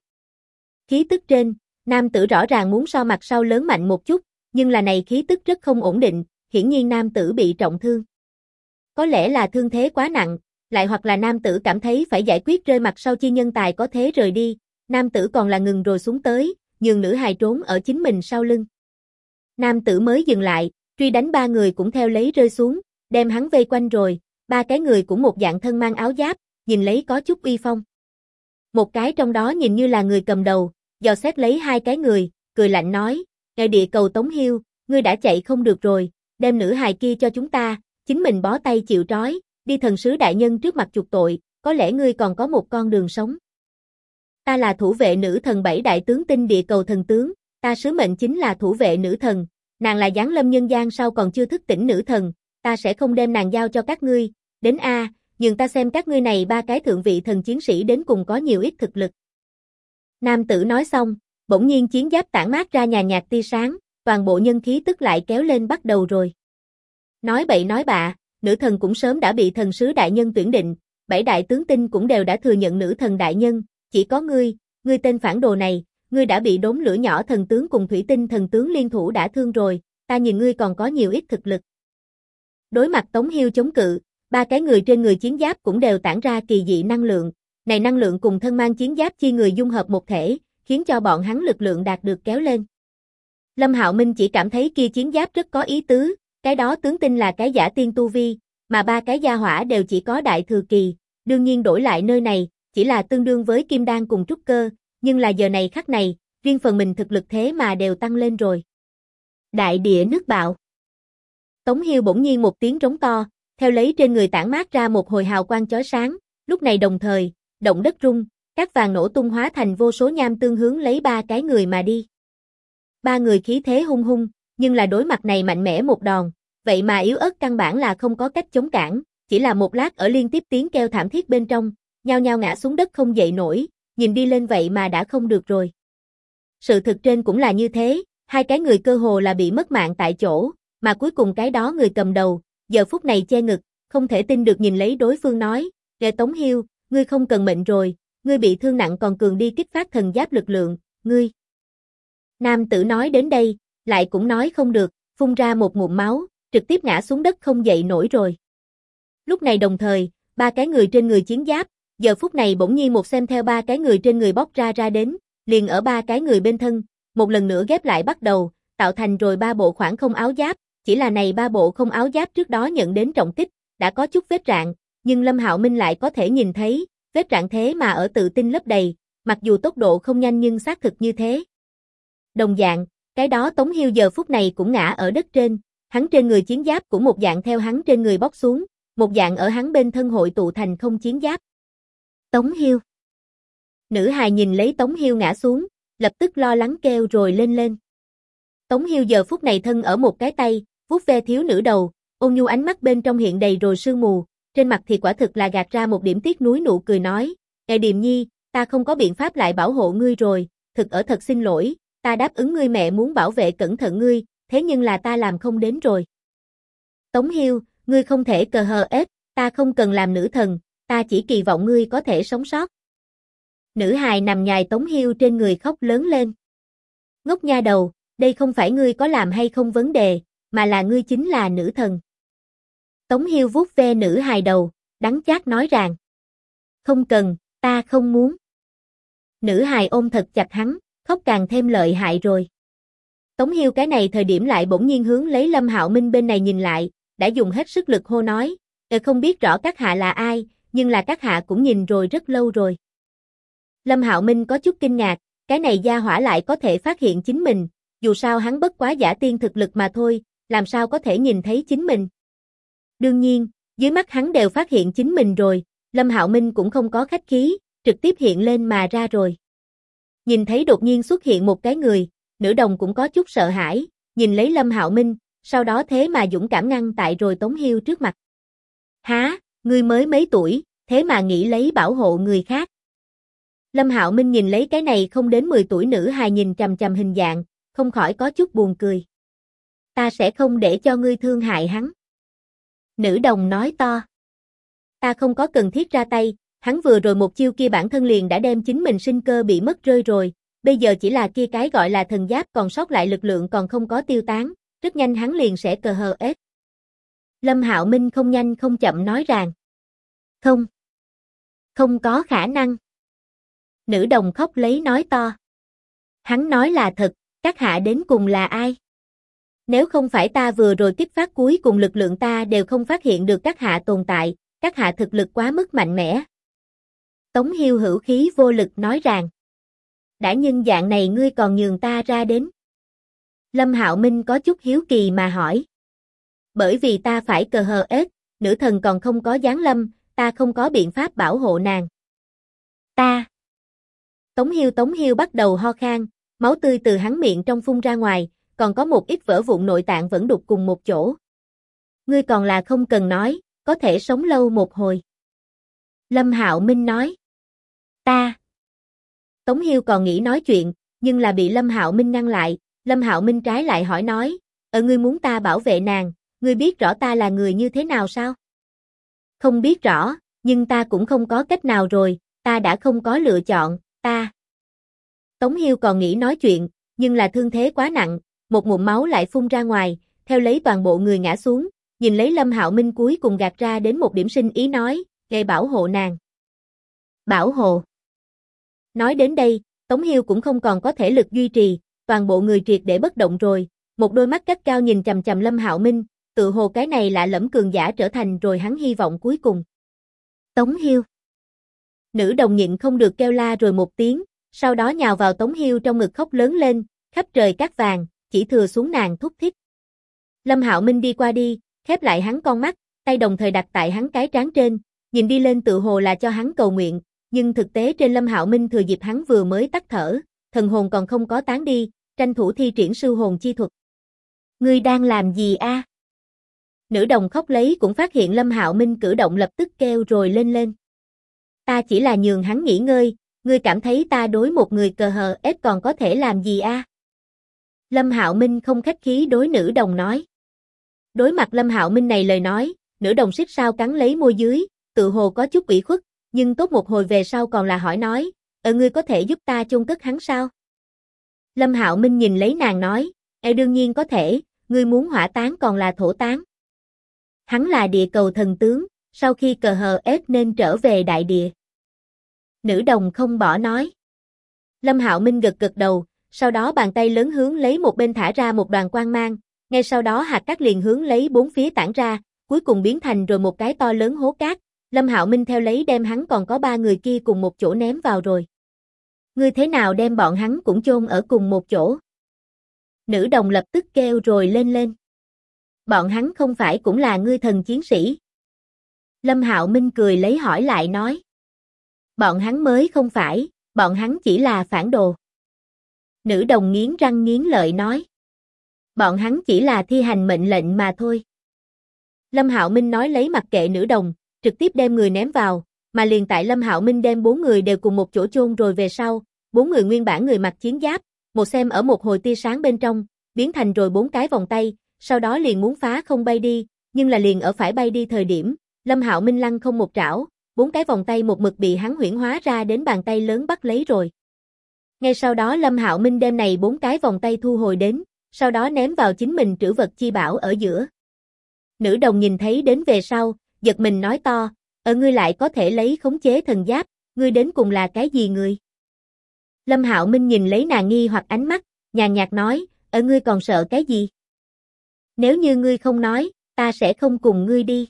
Khí tức trên, nam tử rõ ràng muốn so mặt sau lớn mạnh một chút, nhưng là này khí tức rất không ổn định, hiển nhiên nam tử bị trọng thương. Có lẽ là thương thế quá nặng, lại hoặc là nam tử cảm thấy phải giải quyết rơi mặt sau chi nhân tài có thế rời đi, nam tử còn là ngừng rồi xuống tới, nhường nữ hài trốn ở chính mình sau lưng. Nam tử mới dừng lại, truy đánh 3 người cũng theo lấy rơi xuống, đem hắn vây quanh rồi, 3 cái người cũng một dạng thân mang áo giáp, nhìn lấy có chút uy phong. Một cái trong đó nhìn như là người cầm đầu, dò xét lấy 2 cái người, cười lạnh nói, "Ngài địa cầu Tống Hiêu, ngươi đã chạy không được rồi, đem nữ hài kia cho chúng ta, chính mình bó tay chịu trói, đi thần sứ đại nhân trước mặt chuộc tội, có lẽ ngươi còn có một con đường sống." Ta là thủ vệ nữ thần 7 đại tướng tinh địa cầu thần tướng, ta sứ mệnh chính là thủ vệ nữ thần, nàng là giáng lâm nhân gian sau còn chưa thức tỉnh nữ thần, ta sẽ không đem nàng giao cho các ngươi, đến a, nhường ta xem các ngươi này 3 cái thượng vị thần chiến sĩ đến cùng có nhiều ít thực lực. Nam tử nói xong, bỗng nhiên chiến giáp tản mát ra nhàn nhạt tia sáng, toàn bộ nhân khí tức lại kéo lên bắt đầu rồi. Nói bậy nói bạ, nữ thần cũng sớm đã bị thần sứ đại nhân tuyển định, 7 đại tướng tinh cũng đều đã thừa nhận nữ thần đại nhân, chỉ có ngươi tên phản đồ này, ngươi đã bị đốn lửa nhỏ thần tướng cùng thủy tinh thần tướng liên thủ đã thương rồi, ta nhìn ngươi còn có nhiều ít thực lực. Đối mặt Tống Hiêu chống cự, 3 cái người trên người chiến giáp cũng đều tản ra kỳ dị năng lượng, này năng lượng cùng thân mang chiến giáp chi người dung hợp một thể, khiến cho bọn hắn lực lượng đạt được kéo lên. Lâm Hạo Minh chỉ cảm thấy kia chiến giáp rất có ý tứ, cái đó tướng tinh là cái giả tiên tu vi, mà 3 cái gia hỏa đều chỉ có đại thừa kỳ, đương nhiên đổi lại nơi này, chỉ là tương đương với kim đan cùng trúc cơ, nhưng là giờ này khắc này, riêng phần mình thực lực thế mà đều tăng lên rồi. Đại địa nước bạo. Tống Hiêu bỗng nhiên một tiếng trống to, theo lấy trên người tản mát ra một hồi hào quang chói sáng, lúc này đồng thời, động đất rung, cát vàng nổ tung hóa thành vô số nham tương hướng lấy 3 cái người mà đi. 3 người khí thế hung hung, nhưng là đối mặt này mạnh mẽ một đòn, vậy mà yếu ớt căn bản là không có cách chống cản, chỉ là một lát ở liên tiếp tiếng kêu thảm thiết bên trong, nhao nhao ngã xuống đất không dậy nổi, nhìn đi lên vậy mà đã không được rồi. Sự thực trên cũng là như thế, 2 cái người cơ hồ là bị mất mạng tại chỗ, mà cuối cùng cái đó người cầm đầu, giờ phút này che ngực, không thể tin được nhìn lấy đối phương nói, "Kẻ Tống Hiêu, ngươi không cần mệnh rồi, ngươi bị thương nặng còn cường đi kích phát thần giáp lực lượng, ngươi." Nam tử nói đến đây, lại cũng nói không được, phun ra một ngụm máu, trực tiếp ngã xuống đất không dậy nổi rồi. Lúc này đồng thời, ba cái người trên người chiến giáp, giờ phút này bỗng nhiên một xem theo ba cái người trên người bóc ra đến, liền ở ba cái người bên thân, một lần nữa ghép lại bắt đầu, tạo thành rồi ba bộ khoảng không áo giáp, chỉ là này ba bộ không áo giáp trước đó nhận đến trọng kích, đã có chút vết rạn, nhưng Lâm Hạo Minh lại có thể nhìn thấy, vết rạn thế mà ở tự tin lấp đầy, mặc dù tốc độ không nhanh nhưng xác thực như thế. Đồng dạng, cái đó Tống Hiêu giờ phút này cũng ngã ở đất trên, hắn trên người chiến giáp cũng một dạng theo hắn trên người bóc xuống, một dạng ở hắn bên thân hội tụ thành không chiến giáp. Tống Hiêu. Nữ hài nhìn lấy Tống Hiêu ngã xuống, lập tức lo lắng kêu rồi lên. Tống Hiêu giờ phút này thân ở một cái tay, vuốt ve thiếu nữ đầu, ôn nhu ánh mắt bên trong hiện đầy rồi sương mù, trên mặt thì quả thực là gạt ra một điểm tiếc nuối nụ cười nói, Điềm Nhi, ta không có biện pháp lại bảo hộ ngươi rồi, thật xin lỗi, ta đáp ứng ngươi mẹ muốn bảo vệ cẩn thận ngươi, thế nhưng là ta làm không đến rồi. Tống Hiêu, ngươi không thể cờ hờ ết, ta không cần làm nữ thần, ta chỉ kỳ vọng ngươi có thể sống sót. Nữ hài nằm nhài Tống Hiêu trên người khóc lớn lên. Ngốc nha đầu, đây không phải ngươi có làm hay không vấn đề, mà là ngươi chính là nữ thần. Tống Hiêu vuốt ve nữ hài đầu, đắng chát nói rằng. Không cần, ta không muốn. Nữ hài ôm thật chặt hắn, khóc càng thêm lợi hại rồi. Tống Hiêu cái này thời điểm lại bỗng nhiên hướng lấy Lâm Hạo Minh bên này nhìn lại, đã dùng hết sức lực hô nói, không biết rõ các hạ là ai, nhưng là các hạ cũng nhìn rồi rất lâu rồi. Lâm Hạo Minh có chút kinh ngạc, cái này gia hỏa lại có thể phát hiện chính mình, dù sao hắn bất quá giả tiên thực lực mà thôi, làm sao có thể nhìn thấy chính mình. Đương nhiên, dưới mắt hắn đều phát hiện chính mình rồi, Lâm Hạo Minh cũng không có khách khí, trực tiếp hiện lên mà ra rồi. Nhìn thấy đột nhiên xuất hiện một cái người, nữ đồng cũng có chút sợ hãi, nhìn lấy Lâm Hạo Minh, sau đó thế mà dũng cảm ngăn tại rồi Tống Hiêu trước mặt. Há, ngươi mới mấy tuổi, thế mà nghĩ lấy bảo hộ người khác. Lâm Hạo Minh nhìn lấy cái này không đến 10 tuổi nữ hài nhìn trầm trầm hình dạng, không khỏi có chút buồn cười. Ta sẽ không để cho ngươi thương hại hắn. Nữ đồng nói to. Ta không có cần thiết ra tay, hắn vừa rồi một chiêu kia bản thân liền đã đem chính mình sinh cơ bị mất rơi rồi, bây giờ chỉ là kia cái gọi là thần giáp còn sót lại lực lượng còn không có tiêu tán, rất nhanh hắn liền sẽ cờ hờ ết. Lâm Hạo Minh không nhanh không chậm nói rằng. Không có khả năng. Nữ đồng khóc lấy nói to. Hắn nói là thật, các hạ đến cùng là ai? Nếu không phải ta vừa rồi kích phát cuối cùng lực lượng ta đều không phát hiện được các hạ tồn tại, các hạ thực lực quá mức mạnh mẽ. Tống Hiêu hữu khí vô lực nói rằng. Đã nhân dạng này ngươi còn nhường ta ra đến. Lâm Hạo Minh có chút hiếu kỳ mà hỏi. Bởi vì ta phải cờ hờ ết, nữ thần còn không có giáng lâm, ta không có biện pháp bảo hộ nàng. Ta. Tống Hiêu bắt đầu ho khan, máu tươi từ hắn miệng trong phun ra ngoài, còn có một ít vỡ vụn nội tạng vẫn đục cùng một chỗ. Ngươi còn là không cần nói, có thể sống lâu một hồi. Lâm Hạo Minh nói. Ta. Tống Hiêu còn nghĩ nói chuyện, nhưng là bị Lâm Hạo Minh ngăn lại, Lâm Hạo Minh trái lại hỏi nói, ngươi muốn ta bảo vệ nàng, ngươi biết rõ ta là người như thế nào sao? Không biết rõ, nhưng ta cũng không có cách nào rồi, ta đã không có lựa chọn, ta. Tống Hiêu còn nghĩ nói chuyện, nhưng là thương thế quá nặng, một ngụm máu lại phun ra ngoài, theo lấy toàn bộ người ngã xuống, nhìn lấy Lâm Hạo Minh cuối cùng gạt ra đến một điểm sinh ý nói, gây bảo hộ nàng. Bảo hộ. Nói đến đây, Tống Hiêu cũng không còn có thể lực duy trì, toàn bộ người triệt để bất động rồi, một đôi mắt gắt cao nhìn chằm chằm Lâm Hạo Minh, tự hồ cái này lạ lẫm cường giả trở thành rồi hắn hy vọng cuối cùng. Tống Hiêu. Nữ đồng nhịn không được kêu la rồi một tiếng, sau đó nhào vào Tống Hiêu trong ngực khóc lớn lên, khắp trời cát vàng, chỉ thừa xuống nàng thúc thích. Lâm Hạo Minh đi qua đi, khép lại hắn con mắt, tay đồng thời đặt tại hắn cái trán trên, nhìn đi lên tự hồ là cho hắn cầu nguyện, nhưng thực tế trên Lâm Hạo Minh thừa dịp hắn vừa mới tắt thở, thần hồn còn không có tán đi, tranh thủ thi triển sư hồn chi thuật. Ngươi đang làm gì a? Nữ đồng khóc lấy cũng phát hiện Lâm Hạo Minh cử động lập tức kêu rồi lên. Ta chỉ là nhường hắn nghỉ ngơi, ngươi cảm thấy ta đối một người cờ hờ ết còn có thể làm gì a? Lâm Hạo Minh không khách khí đối nữ đồng nói. Đối mặt Lâm Hạo Minh này lời nói, nữ đồng xích sao cắn lấy môi dưới, tự hồ có chút ủy khuất, nhưng tốt một hồi về sau còn là hỏi nói, ngươi có thể giúp ta chôn cất hắn sao? Lâm Hạo Minh nhìn lấy nàng nói, đương nhiên có thể, ngươi muốn hỏa táng còn là thổ táng. Hắn là địa cầu thần tướng, sau khi cờ hờ ép nên trở về đại địa. Nữ đồng không bỏ nói. Lâm Hạo Minh gật gật đầu, sau đó bàn tay lớn hướng lấy một bên thả ra một đoàn quang mang, ngay sau đó hạt cát liền hướng lấy bốn phía tản ra, cuối cùng biến thành rồi một cái to lớn hố cát. Lâm Hạo Minh theo lấy đem hắn còn có 3 người kia cùng một chỗ ném vào rồi. Ngươi thế nào đem bọn hắn cũng chôn ở cùng một chỗ? Nữ đồng lập tức kêu rồi lên. Bọn hắn không phải cũng là ngươi thần chiến sĩ? Lâm Hạo Minh cười lấy hỏi lại nói. Bọn hắn mới không phải, bọn hắn chỉ là phản đồ. Nữ đồng nghiến răng nghiến lợi nói. Bọn hắn chỉ là thi hành mệnh lệnh mà thôi. Lâm Hạo Minh nói lấy mặc kệ nữ đồng, trực tiếp đem người ném vào, mà liền tại Lâm Hạo Minh đem 4 người đều cùng một chỗ chôn rồi về sau, 4 người nguyên bản người mặc chiến giáp, một xem ở một hồi tia sáng bên trong, biến thành rồi 4 cái vòng tay, sau đó liền muốn phá không bay đi, nhưng là liền ở phải bay đi thời điểm, Lâm Hạo Minh lăng không một trảo, 4 cái vòng tay một mực bị hắn huyễn hóa ra đến bàn tay lớn bắt lấy rồi. Ngay sau đó Lâm Hạo Minh đem này 4 cái vòng tay thu hồi đến, sau đó ném vào chính mình trữ vật chi bảo ở giữa. Nữ đồng nhìn thấy đến về sau, giật mình nói to, ngươi lại có thể lấy khống chế thần giáp, ngươi đến cùng là cái gì người? Lâm Hạo Minh nhìn lấy nàng nghi hoặc ánh mắt, nhàn nhạt nói, ngươi còn sợ cái gì? Nếu như ngươi không nói, ta sẽ không cùng ngươi đi.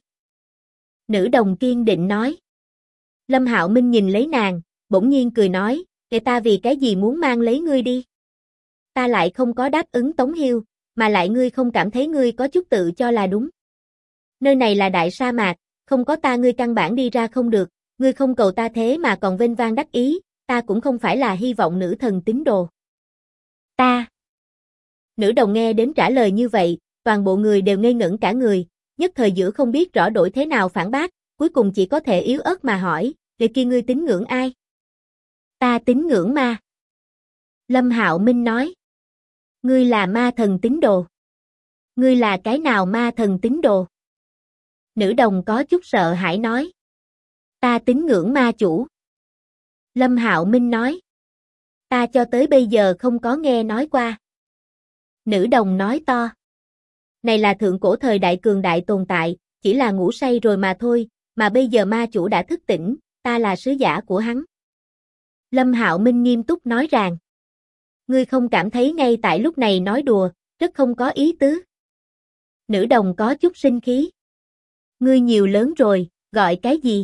Nữ đồng kiên định nói. Lâm Hạo Minh nhìn lấy nàng, bỗng nhiên cười nói, kệ ta vì cái gì muốn mang lấy ngươi đi? Ta lại không có đáp ứng Tống Hiêu, mà lại ngươi không cảm thấy ngươi có chút tự cho là đúng. Nơi này là đại sa mạc, không có ta ngươi căn bản đi ra không được, ngươi không cầu ta thế mà còn vênh vang đắc ý, ta cũng không phải là hy vọng nữ thần tín đồ. Ta. Nữ đồng nghe đến trả lời như vậy, toàn bộ người đều ngây ngẩn cả người, nhất thời giữa không biết rõ đổi thế nào phản bác, cuối cùng chỉ có thể yếu ớt mà hỏi, để kia ngươi tín ngưỡng ai? Ta tín ngưỡng ma. Lâm Hạo Minh nói. Ngươi là ma thần tín đồ. Ngươi là cái nào ma thần tín đồ? Nữ đồng có chút sợ hãi nói. Ta tín ngưỡng ma chủ. Lâm Hạo Minh nói. Ta cho tới bây giờ không có nghe nói qua. Nữ đồng nói to. Này là thượng cổ thời đại cường đại tồn tại, chỉ là ngủ say rồi mà thôi, mà bây giờ ma chủ đã thức tỉnh, ta là sứ giả của hắn. Lâm Hạo Minh nghiêm túc nói rằng. Ngươi không cảm thấy ngay tại lúc này nói đùa, rất không có ý tứ. Nữ đồng có chút sinh khí. Ngươi nhiều lớn rồi, gọi cái gì?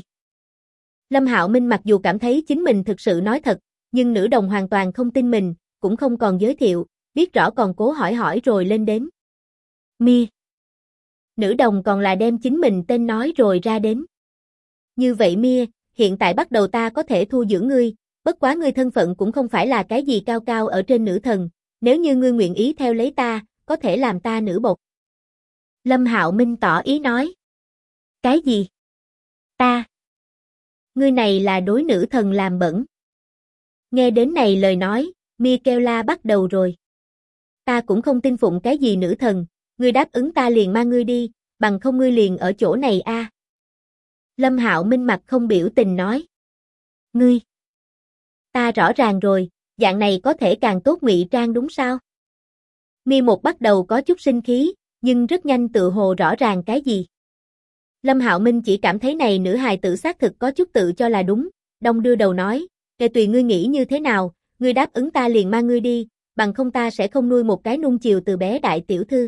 Lâm Hạo Minh mặc dù cảm thấy chính mình thực sự nói thật, nhưng nữ đồng hoàn toàn không tin mình, cũng không còn giới thiệu, biết rõ còn cố hỏi rồi lên đến. Mia. Nữ đồng còn là đem chính mình tên nói rồi ra đến. Như vậy Mia, hiện tại bắt đầu ta có thể thu dưỡng ngươi, bất quá ngươi thân phận cũng không phải là cái gì cao cao ở trên nữ thần, nếu như ngươi nguyện ý theo lấy ta, có thể làm ta nữ bộc. Lâm Hạo Minh tỏ ý nói. Cái gì? Ta. Ngươi này là đối nữ thần làm bẩn. Nghe đến này lời nói, Mia kêu la bắt đầu rồi. Ta cũng không tin phụng cái gì nữ thần, ngươi đáp ứng ta liền mang ngươi đi, bằng không ngươi liền ở chỗ này a. Lâm Hạo Minh mặt không biểu tình nói. Ngươi. Ta rõ ràng rồi, dạng này có thể càng tốt ngụy trang đúng sao? Mia một bắt đầu có chút sinh khí, nhưng rất nhanh tự hồ rõ ràng cái gì. Lâm Hạo Minh chỉ cảm thấy này nữ hài tử xác thực có chút tự cho là đúng, đông đưa đầu nói, kệ tùy ngươi nghĩ như thế nào, ngươi đáp ứng ta liền mang ngươi đi, bằng không ta sẽ không nuôi một cái nung chiều từ bé đại tiểu thư.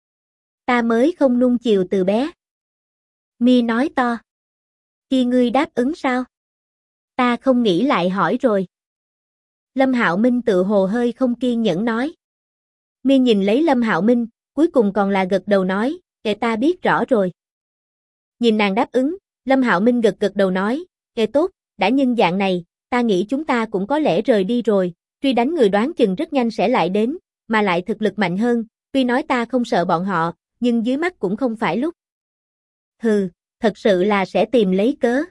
Ta mới không nung chiều từ bé. Mia nói to. Khi ngươi đáp ứng sao? Ta không nghĩ lại hỏi rồi. Lâm Hạo Minh tự hồ hơi không kiên nhẫn nói. Mia nhìn lấy Lâm Hạo Minh, cuối cùng còn là gật đầu nói, kệ ta biết rõ rồi. Nhìn nàng đáp ứng, Lâm Hạo Minh gật gật đầu nói, kệ tốt, đã nhân dạng này, ta nghĩ chúng ta cũng có lẽ rời đi rồi, truy đánh người đoán chừng rất nhanh sẽ lại đến, mà lại thực lực mạnh hơn, tuy nói ta không sợ bọn họ, nhưng dưới mắt cũng không phải lúc. Hừ, thật sự là sẽ tìm lấy cớ.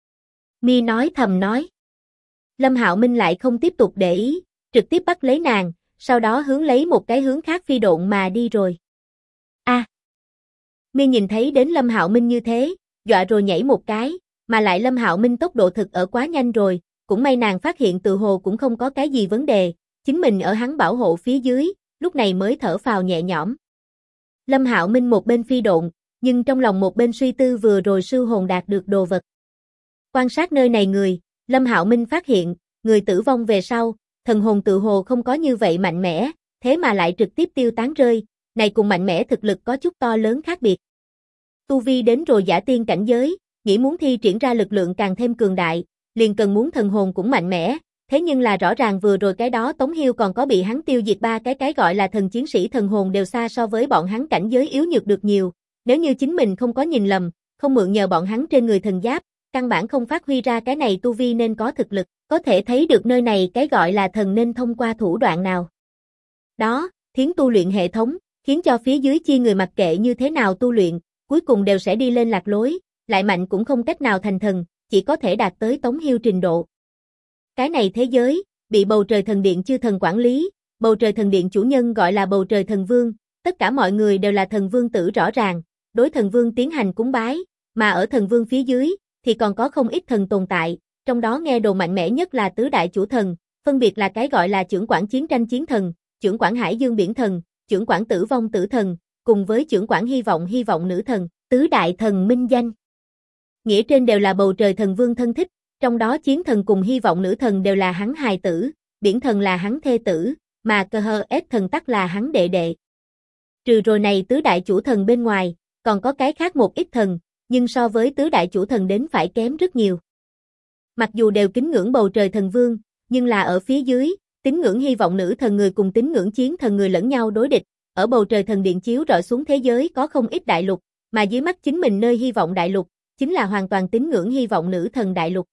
Mia nói thầm nói. Lâm Hạo Minh lại không tiếp tục để ý, trực tiếp bắt lấy nàng, sau đó hướng lấy một cái hướng khác phi độn mà đi rồi. A. Mia nhìn thấy đến Lâm Hạo Minh như thế, dọa rồi nhảy một cái, mà lại Lâm Hạo Minh tốc độ thực ở quá nhanh rồi, cũng may nàng phát hiện tự hồ cũng không có cái gì vấn đề, chính mình ở hắn bảo hộ phía dưới, lúc này mới thở phào nhẹ nhõm. Lâm Hạo Minh một bên phi độn, nhưng trong lòng một bên suy tư vừa rồi sư hồn đạt được đồ vật. Quan sát nơi này người, Lâm Hạo Minh phát hiện, người tử vong về sau, thần hồn tự hồ không có như vậy mạnh mẽ, thế mà lại trực tiếp tiêu tán rơi, này cùng mạnh mẽ thực lực có chút to lớn khác biệt. Tu vi đến rồi giả tiên cảnh giới, nghĩ muốn thi triển ra lực lượng càng thêm cường đại, liền cần muốn thần hồn cũng mạnh mẽ, thế nhưng là rõ ràng vừa rồi cái đó Tống Hiêu còn có bị hắn tiêu diệt ba cái gọi là thần chiến sĩ thần hồn đều xa so với bọn hắn cảnh giới yếu nhược được nhiều, nếu như chính mình không có nhìn lầm, không mượn nhờ bọn hắn trên người thần giáp, căn bản không phát huy ra cái này tu vi nên có thực lực, có thể thấy được nơi này cái gọi là thần nên thông qua thủ đoạn nào. Đó, thiến tu luyện hệ thống, khiến cho phía dưới chi người mặc kệ như thế nào tu luyện, cuối cùng đều sẽ đi lên lạc lối, lại mạnh cũng không cách nào thành thần, chỉ có thể đạt tới Tống Hiêu trình độ. Cái này thế giới, bị bầu trời thần điện chư thần quản lý, bầu trời thần điện chủ nhân gọi là bầu trời thần vương, tất cả mọi người đều là thần vương tử rõ ràng, đối thần vương tiến hành cúng bái, mà ở thần vương phía dưới, thì còn có không ít thần tồn tại, trong đó nghe đồn mạnh mẽ nhất là tứ đại chủ thần, phân biệt là cái gọi là trưởng quản chiến tranh chiến thần, trưởng quản hải dương biển thần, trưởng quản tử vong tử thần, cùng với trưởng quản hy vọng nữ thần, tứ đại thần minh danh. Nghĩa trên đều là bầu trời thần vương thân thích, trong đó chiến thần cùng hy vọng nữ thần đều là hắn hài tử, biển thần là hắn thê tử, mà cơ hơ ết thần tắc là hắn đệ đệ. Trừ rồi này tứ đại chủ thần bên ngoài, còn có cái khác một ít thần, nhưng so với tứ đại chủ thần đến phải kém rất nhiều. Mặc dù đều kính ngưỡng bầu trời thần vương, nhưng là ở phía dưới, tín ngưỡng hy vọng nữ thần người cùng tín ngưỡng chiến thần người lẫn nhau đối địch, ở bầu trời thần điện chiếu rọi xuống thế giới có không ít đại lục, mà dưới mắt chính mình nơi hy vọng đại lục, chính là hoàn toàn tín ngưỡng hy vọng nữ thần đại lục.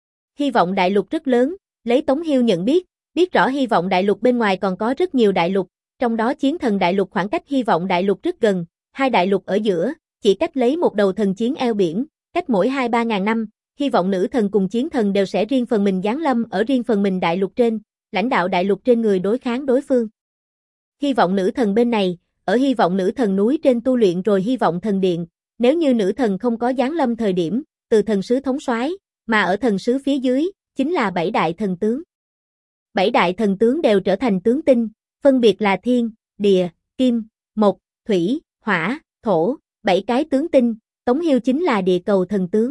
Hy vọng đại lục rất lớn, lấy Tống Hiêu nhận biết rõ hy vọng đại lục bên ngoài còn có rất nhiều đại lục, trong đó chiến thần đại lục khoảng cách hy vọng đại lục rất gần, hai đại lục ở giữa, chỉ cách lấy một đầu thần chiến eo biển, cách mỗi 2-3 ngàn năm, hy vọng nữ thần cùng chiến thần đều sẽ riêng phần mình giáng lâm ở riêng phần mình đại lục trên, lãnh đạo đại lục trên người đối kháng đối phương. Hy vọng nữ thần bên này, ở hy vọng nữ thần núi trên tu luyện rồi hy vọng thần điện, nếu như nữ thần không có giáng lâm thời điểm, từ thần sứ thống soái, mà ở thần sứ phía dưới, chính là 7 đại thần tướng. 7 đại thần tướng đều trở thành tướng tinh, phân biệt là thiên, địa, kim, mộc, thủy, hỏa, thổ, 7 cái tướng tinh, Tống Hiêu chính là địa cầu thần tướng.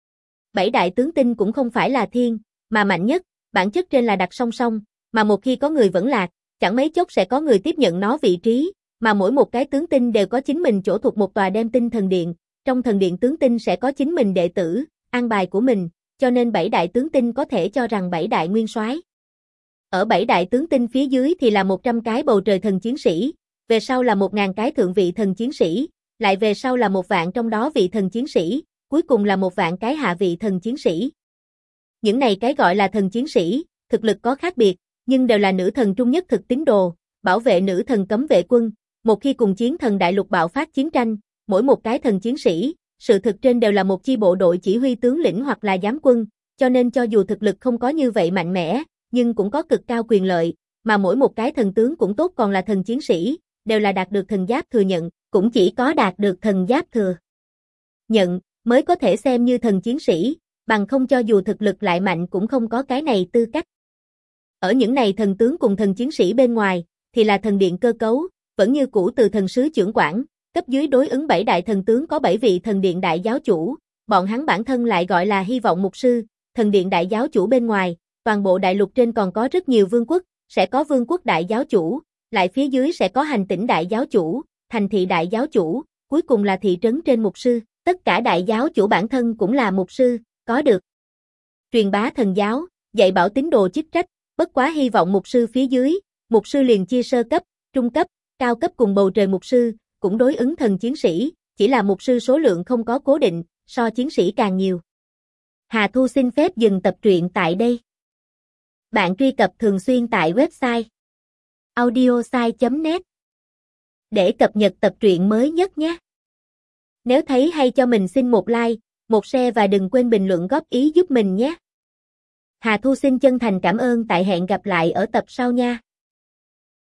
7 đại tướng tinh cũng không phải là thiên, mà mạnh nhất, bản chất trên là đặt song song, mà một khi có người vẫn lạc, chẳng mấy chốc sẽ có người tiếp nhận nó vị trí, mà mỗi một cái tướng tinh đều có chính mình chỗ thuộc một tòa đem tinh thần điện, trong thần điện tướng tinh sẽ có chính mình đệ tử, an bài của mình, cho nên 7 đại tướng tinh có thể cho rằng 7 đại nguyên soái. Ở 7 đại tướng tinh phía dưới thì là 100 cái bầu trời thần chiến sĩ, về sau là 1000 cái thượng vị thần chiến sĩ, lại về sau là 1 vạn trong đó vị thần chiến sĩ, cuối cùng là 1 vạn cái hạ vị thần chiến sĩ. Những này cái gọi là thần chiến sĩ, thực lực có khác biệt, nhưng đều là nữ thần trung nhất thực tín đồ, bảo vệ nữ thần cấm vệ quân, một khi cùng chiến thần đại lục bạo phát chiến tranh, mỗi một cái thần chiến sĩ, sự thực trên đều là một chi bộ đội chỉ huy tướng lĩnh hoặc là giám quân, cho nên cho dù thực lực không có như vậy mạnh mẽ, nhưng cũng có cực cao quyền lợi, mà mỗi một cái thần tướng cũng tốt còn là thần chiến sĩ, đều là đạt được thần giáp thừa nhận, cũng chỉ có đạt được thần giáp thừa nhận, mới có thể xem như thần chiến sĩ, bằng không cho dù thực lực lại mạnh cũng không có cái này tư cách. Ở những này thần tướng cùng thần chiến sĩ bên ngoài, thì là thần điện cơ cấu, vẫn như cũ từ thần sứ trưởng quản, cấp dưới đối ứng 7 đại thần tướng có 7 vị thần điện đại giáo chủ, bọn hắn bản thân lại gọi là hy vọng mục sư, thần điện đại giáo chủ bên ngoài, toàn bộ đại lục trên còn có rất nhiều vương quốc, sẽ có vương quốc đại giáo chủ, lại phía dưới sẽ có hành tỉnh đại giáo chủ, thành thị đại giáo chủ, cuối cùng là thị trấn trên mục sư, tất cả đại giáo chủ bản thân cũng là mục sư, có được truyền bá thần giáo, dạy bảo tín đồ chức trách, bất quá hy vọng mục sư phía dưới, mục sư liền chia sơ cấp, trung cấp, cao cấp cùng bầu trời mục sư, cũng đối ứng thần chiến sĩ, chỉ là mục sư số lượng không có cố định, so chiến sĩ càng nhiều. Hà Thu xin phép dừng tập truyện tại đây. Bạn truy cập thường xuyên tại website audiosai.net để cập nhật tập truyện mới nhất nhé. Nếu thấy hay cho mình xin một like, một share và đừng quên bình luận góp ý giúp mình nhé. Hà Thu xin chân thành cảm ơn, tại hẹn gặp lại ở tập sau nha.